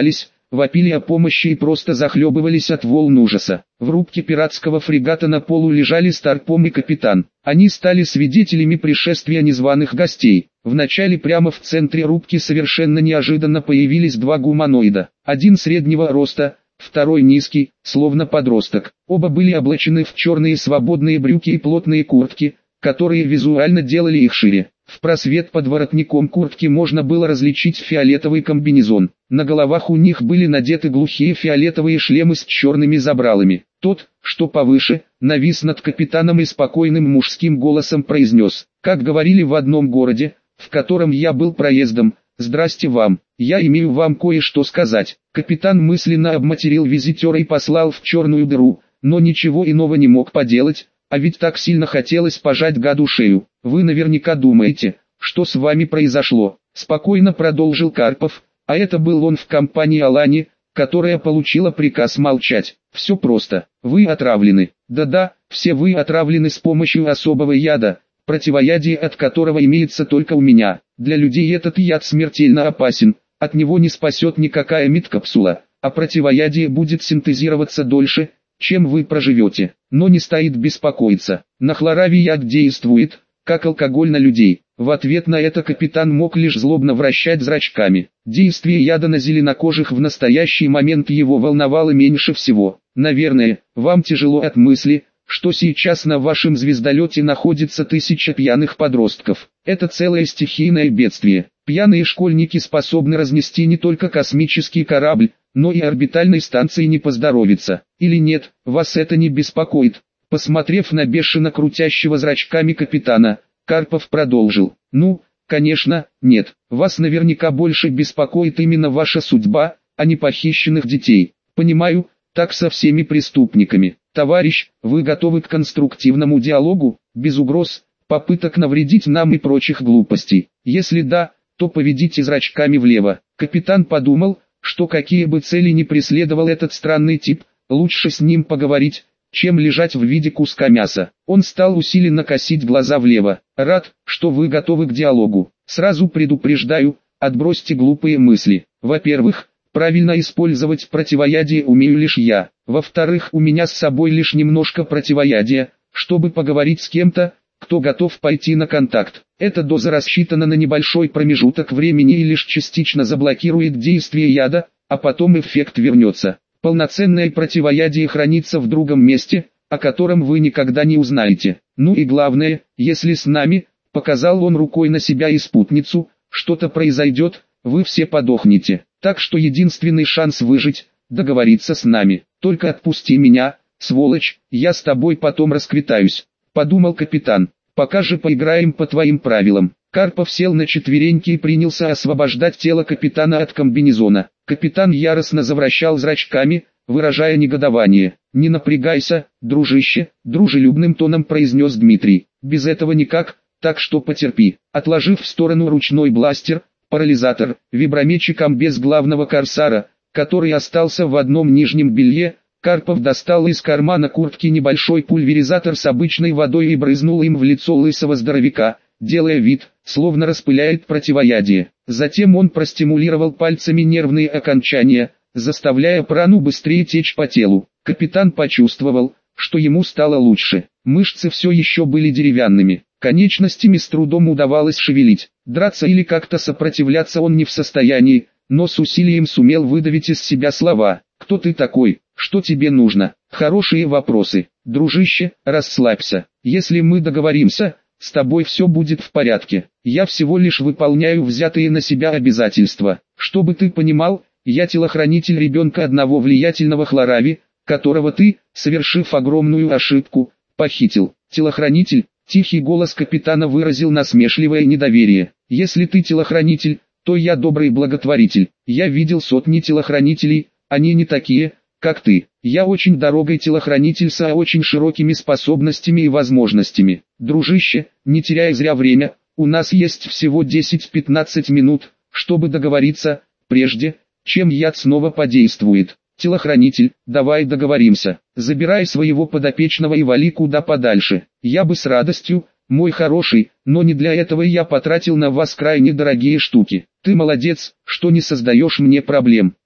вопили о помощи и просто захлебывались от волн ужаса. В рубке пиратского фрегата на полу лежали Старпом и капитан. Они стали свидетелями пришествия незваных гостей. Вначале прямо в центре рубки совершенно неожиданно появились два гуманоида. Один среднего роста, второй низкий, словно подросток. Оба были облачены в черные свободные брюки и плотные куртки, которые визуально делали их шире. В просвет под воротником куртки можно было различить фиолетовый комбинезон. На головах у них были надеты глухие фиолетовые шлемы с черными забралами. Тот, что повыше, навис над капитаном и спокойным мужским голосом произнес: «Как говорили в одном городе, в котором я был проездом, здрасте вам, я имею вам кое-что сказать». Капитан мысленно обматерил визитера и послал в черную дыру, но ничего иного не мог поделать. А ведь так сильно хотелось пожать гаду шею. «Вы наверняка думаете, что с вами произошло», — спокойно продолжил Карпов, а это был он в компании Алани, которая получила приказ молчать. «Все просто, вы отравлены. Да-да, все вы отравлены с помощью особого яда, противоядие от которого имеется только у меня. Для людей этот яд смертельно опасен, от него не спасет никакая медкапсула, а противоядие будет синтезироваться дольше, чем вы проживете. Но не стоит беспокоиться, на Хлораве яд действует, как алкоголь на людей». В ответ на это капитан мог лишь злобно вращать зрачками. Действие яда на зеленокожих в настоящий момент его волновало меньше всего. «Наверное, вам тяжело от мысли, что сейчас на вашем звездолете находится тысяча пьяных подростков. Это целое стихийное бедствие. Пьяные школьники способны разнести не только космический корабль, но и орбитальной станции не поздоровится. Или нет, вас это не беспокоит?» Посмотрев на бешено крутящего зрачками капитана, Карпов продолжил: «Ну, конечно, нет. Вас наверняка больше беспокоит именно ваша судьба, а не похищенных детей. Понимаю, так со всеми преступниками. Товарищ, вы готовы к конструктивному диалогу, без угроз, попыток навредить нам и прочих глупостей? Если да, то поведите зрачками влево». Капитан подумал, что какие бы цели ни преследовал этот странный тип, лучше с ним поговорить, чем лежать в виде куска мяса. Он стал усиленно косить глаза влево. «Рад, что вы готовы к диалогу. Сразу предупреждаю, отбросьте глупые мысли. Во-первых, правильно использовать противоядие умею лишь я. Во-вторых, у меня с собой лишь немножко противоядия, чтобы поговорить с кем-то, кто готов пойти на контакт. Эта доза рассчитана на небольшой промежуток времени и лишь частично заблокирует действие яда, а потом эффект вернется. Полноценное противоядие хранится в другом месте, о котором вы никогда не узнаете. Ну и главное, если с нами, показал он рукой на себя и спутницу, что-то произойдет, вы все подохнете. Так что единственный шанс выжить – договориться с нами. Только отпусти меня, сволочь, я с тобой потом расквитаюсь», – подумал капитан. «Пока же поиграем по твоим правилам». Карпов сел на четвереньки и принялся освобождать тело капитана от комбинезона. Капитан яростно завращал зрачками, выражая негодование. «Не напрягайся, дружище», — дружелюбным тоном произнес Дмитрий. «Без этого никак, так что потерпи». Отложив в сторону ручной бластер, парализатор, вибромеч и комбез главного корсара, который остался в одном нижнем белье, Карпов достал из кармана куртки небольшой пульверизатор с обычной водой и брызнул им в лицо лысого здоровяка, делая вид, словно распыляет противоядие. Затем он простимулировал пальцами нервные окончания, заставляя прану быстрее течь по телу. Капитан почувствовал, что ему стало лучше. Мышцы все еще были деревянными, конечностями с трудом удавалось шевелить. Драться или как-то сопротивляться он не в состоянии, но с усилием сумел выдавить из себя слова. «Кто ты такой? Что тебе нужно?» «Хорошие вопросы. Дружище, расслабься. Если мы договоримся, с тобой все будет в порядке. Я всего лишь выполняю взятые на себя обязательства. Чтобы ты понимал, я телохранитель ребенка одного влиятельного Хлорави, которого ты, совершив огромную ошибку, похитил». «Телохранитель?» — тихий голос капитана выразил насмешливое недоверие. «Если ты телохранитель, то я добрый благотворитель. Я видел сотни телохранителей, они не такие, как ты. Я очень дорогой телохранитель с очень широкими способностями и возможностями. Дружище, не теряй зря время, у нас есть всего десять-пятнадцать минут, чтобы договориться, прежде, чем яд снова подействует. Телохранитель, давай договоримся. Забирай своего подопечного и вали куда подальше. Я бы с радостью, мой хороший, но не для этого я потратил на вас крайне дорогие штуки. Ты молодец, что не создаешь мне проблем.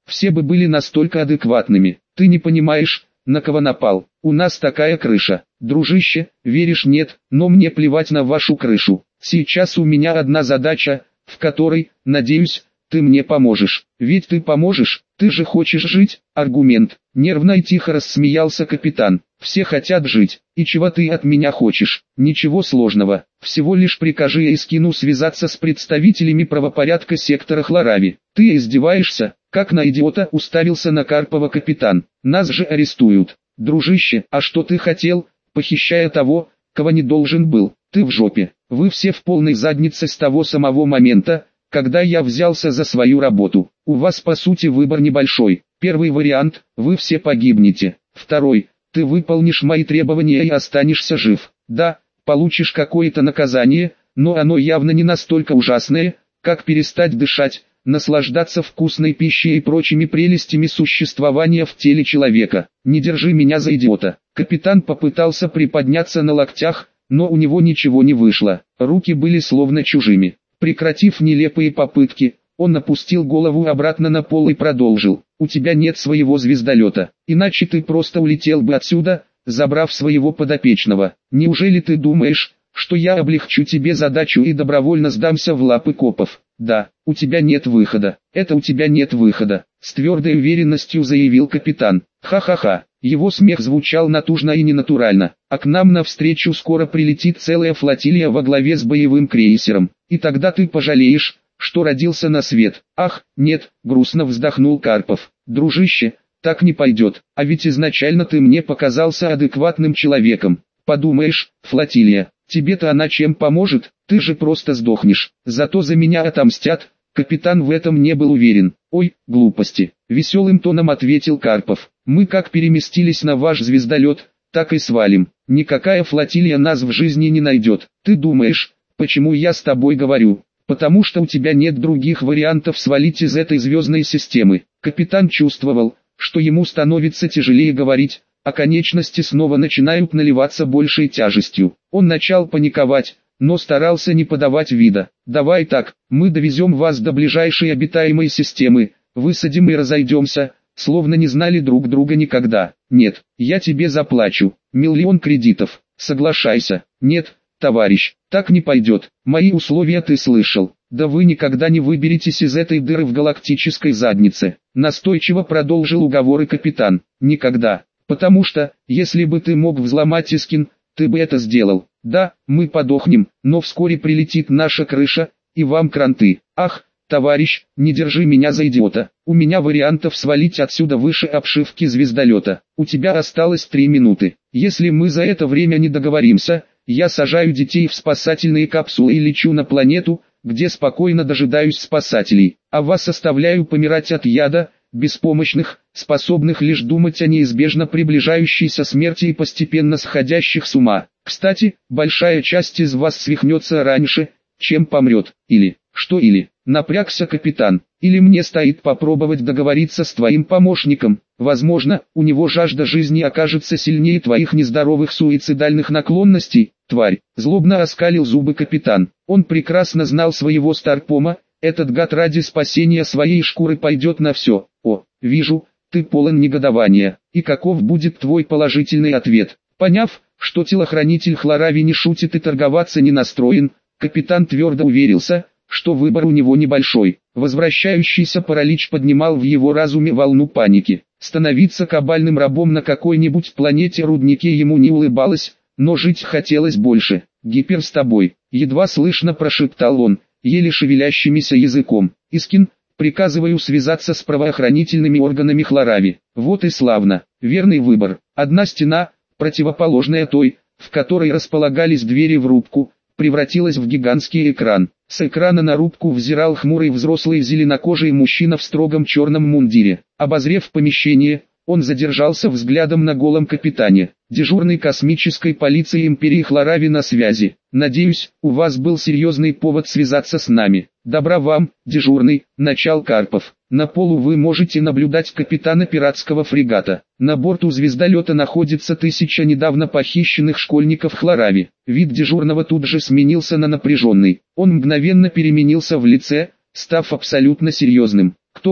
все бы были настолько адекватными. Ты не понимаешь, на кого напал. У нас такая крыша. Дружище, веришь нет, но мне плевать на вашу крышу. Сейчас у меня одна задача, в которой, надеюсь, ты мне поможешь. Ведь ты поможешь, ты же хочешь жить. Аргумент. Нервно и тихо рассмеялся капитан. Все хотят жить. И чего ты от меня хочешь? Ничего сложного. Всего лишь прикажи Искину связаться с представителями правопорядка сектора Хлорави. Ты издеваешься? Как на идиота уставился на Карпова капитан. Нас же арестуют. Дружище, а что ты хотел, похищая того, кого не должен был? Ты в жопе. Вы все в полной заднице с того самого момента, когда я взялся за свою работу. У вас по сути выбор небольшой. Первый вариант – вы все погибнете. Второй – ты выполнишь мои требования и останешься жив. Да, получишь какое-то наказание, но оно явно не настолько ужасное, как перестать дышать, наслаждаться вкусной пищей и прочими прелестями существования в теле человека. Не держи меня за идиота. Капитан попытался приподняться на локтях, но у него ничего не вышло. Руки были словно чужими. Прекратив нелепые попытки, он опустил голову обратно на пол и продолжил. У тебя нет своего звездолета, иначе ты просто улетел бы отсюда, забрав своего подопечного. Неужели ты думаешь, что я облегчу тебе задачу и добровольно сдамся в лапы копов? Да, у тебя нет выхода. Это у тебя нет выхода, с твердой уверенностью заявил капитан. Ха-ха-ха. Его смех звучал натужно и ненатурально. А к нам навстречу скоро прилетит целая флотилия во главе с боевым крейсером. И тогда ты пожалеешь, что родился на свет. Ах, нет, грустно вздохнул Карпов. Дружище, так не пойдет. А ведь изначально ты мне показался адекватным человеком. Подумаешь, флотилия, тебе-то она чем поможет? Ты же просто сдохнешь. Зато за меня отомстят. Капитан в этом не был уверен. Ой, глупости. Веселым тоном ответил Карпов. Мы как переместились на ваш звездолет, так и свалим. Никакая флотилия нас в жизни не найдет. Ты думаешь, почему я с тобой говорю? Потому что у тебя нет других вариантов свалить из этой звездной системы. Капитан чувствовал, что ему становится тяжелее говорить, а конечности снова начинают наливаться большей тяжестью. Он начал паниковать, но старался не подавать вида. «Давай так, мы довезем вас до ближайшей обитаемой системы, высадим и разойдемся, словно не знали друг друга никогда. Нет, я тебе заплачу, миллион кредитов, соглашайся». «Нет, товарищ, так не пойдет, мои условия ты слышал. Да вы никогда не выберетесь из этой дыры в галактической заднице», настойчиво продолжил уговоры капитан. «Никогда. Потому что, если бы ты мог взломать Искин, ты бы это сделал. Да, мы подохнем, но вскоре прилетит наша крыша, и вам кранты. Ах, товарищ, не держи меня за идиота. У меня вариантов свалить отсюда выше обшивки звездолета. У тебя осталось три минуты. Если мы за это время не договоримся, я сажаю детей в спасательные капсулы и лечу на планету, где спокойно дожидаюсь спасателей, а вас оставляю помирать от яда, беспомощных, способных лишь думать о неизбежно приближающейся смерти и постепенно сходящих с ума. Кстати, большая часть из вас свихнется раньше, чем помрет. Или, что или, напрягся капитан, или мне стоит попробовать договориться с твоим помощником. Возможно, у него жажда жизни окажется сильнее твоих нездоровых суицидальных наклонностей. Тварь, злобно оскалил зубы капитан. Он прекрасно знал своего старпома. Этот гад ради спасения своей шкуры пойдет на все. О, вижу, ты полон негодования. И каков будет твой положительный ответ? Поняв, что телохранитель Хлорави не шутит и торговаться не настроен, капитан твердо уверился, что выбор у него небольшой. Возвращающийся паралич поднимал в его разуме волну паники. Становиться кабальным рабом на какой-нибудь планете-руднике ему не улыбалось, но жить хотелось больше. «Гипер с тобой», — едва слышно прошептал он, еле шевелящимися языком. «Искин, приказываю связаться с правоохранительными органами Хлорави». Вот и славно. Верный выбор. Одна стена, противоположная той, в которой располагались двери в рубку, превратилась в гигантский экран. С экрана на рубку взирал хмурый взрослый зеленокожий мужчина в строгом черном мундире. Обозрев помещение, он задержался взглядом на голом капитане. «Дежурный космической полиции Империи Хлорави на связи. Надеюсь, у вас был серьезный повод связаться с нами». «Добра вам, дежурный», — начал Карпов. «На полу вы можете наблюдать капитана пиратского фрегата. На борту звездолета находится тысяча недавно похищенных школьников Хлорави». Вид дежурного тут же сменился на напряженный. Он мгновенно переменился в лице, став абсолютно серьезным. «Кто вы?»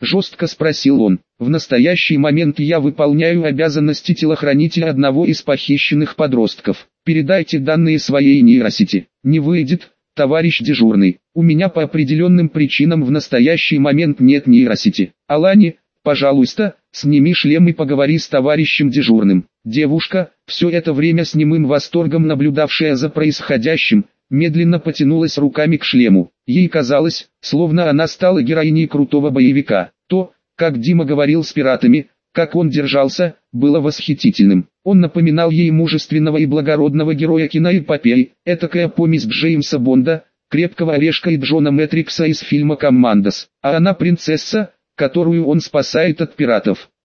жестко спросил он. В настоящий момент я выполняю обязанности телохранителя одного из похищенных подростков. Передайте данные своей нейросети. Не выйдет, товарищ дежурный. У меня по определенным причинам в настоящий момент нет нейросети. Алани, пожалуйста, сними шлем и поговори с товарищем дежурным. Девушка, все это время с немым восторгом наблюдавшая за происходящим, медленно потянулась руками к шлему. Ей казалось, словно она стала героиней крутого боевика. То, как Дима говорил с пиратами, как он держался, было восхитительным. Он напоминал ей мужественного и благородного героя киноэпопеи, этакая помесь Джеймса Бонда, Крепкого орешка и Джона Мэтрикса из фильма «Коммандос». А она принцесса, которую он спасает от пиратов.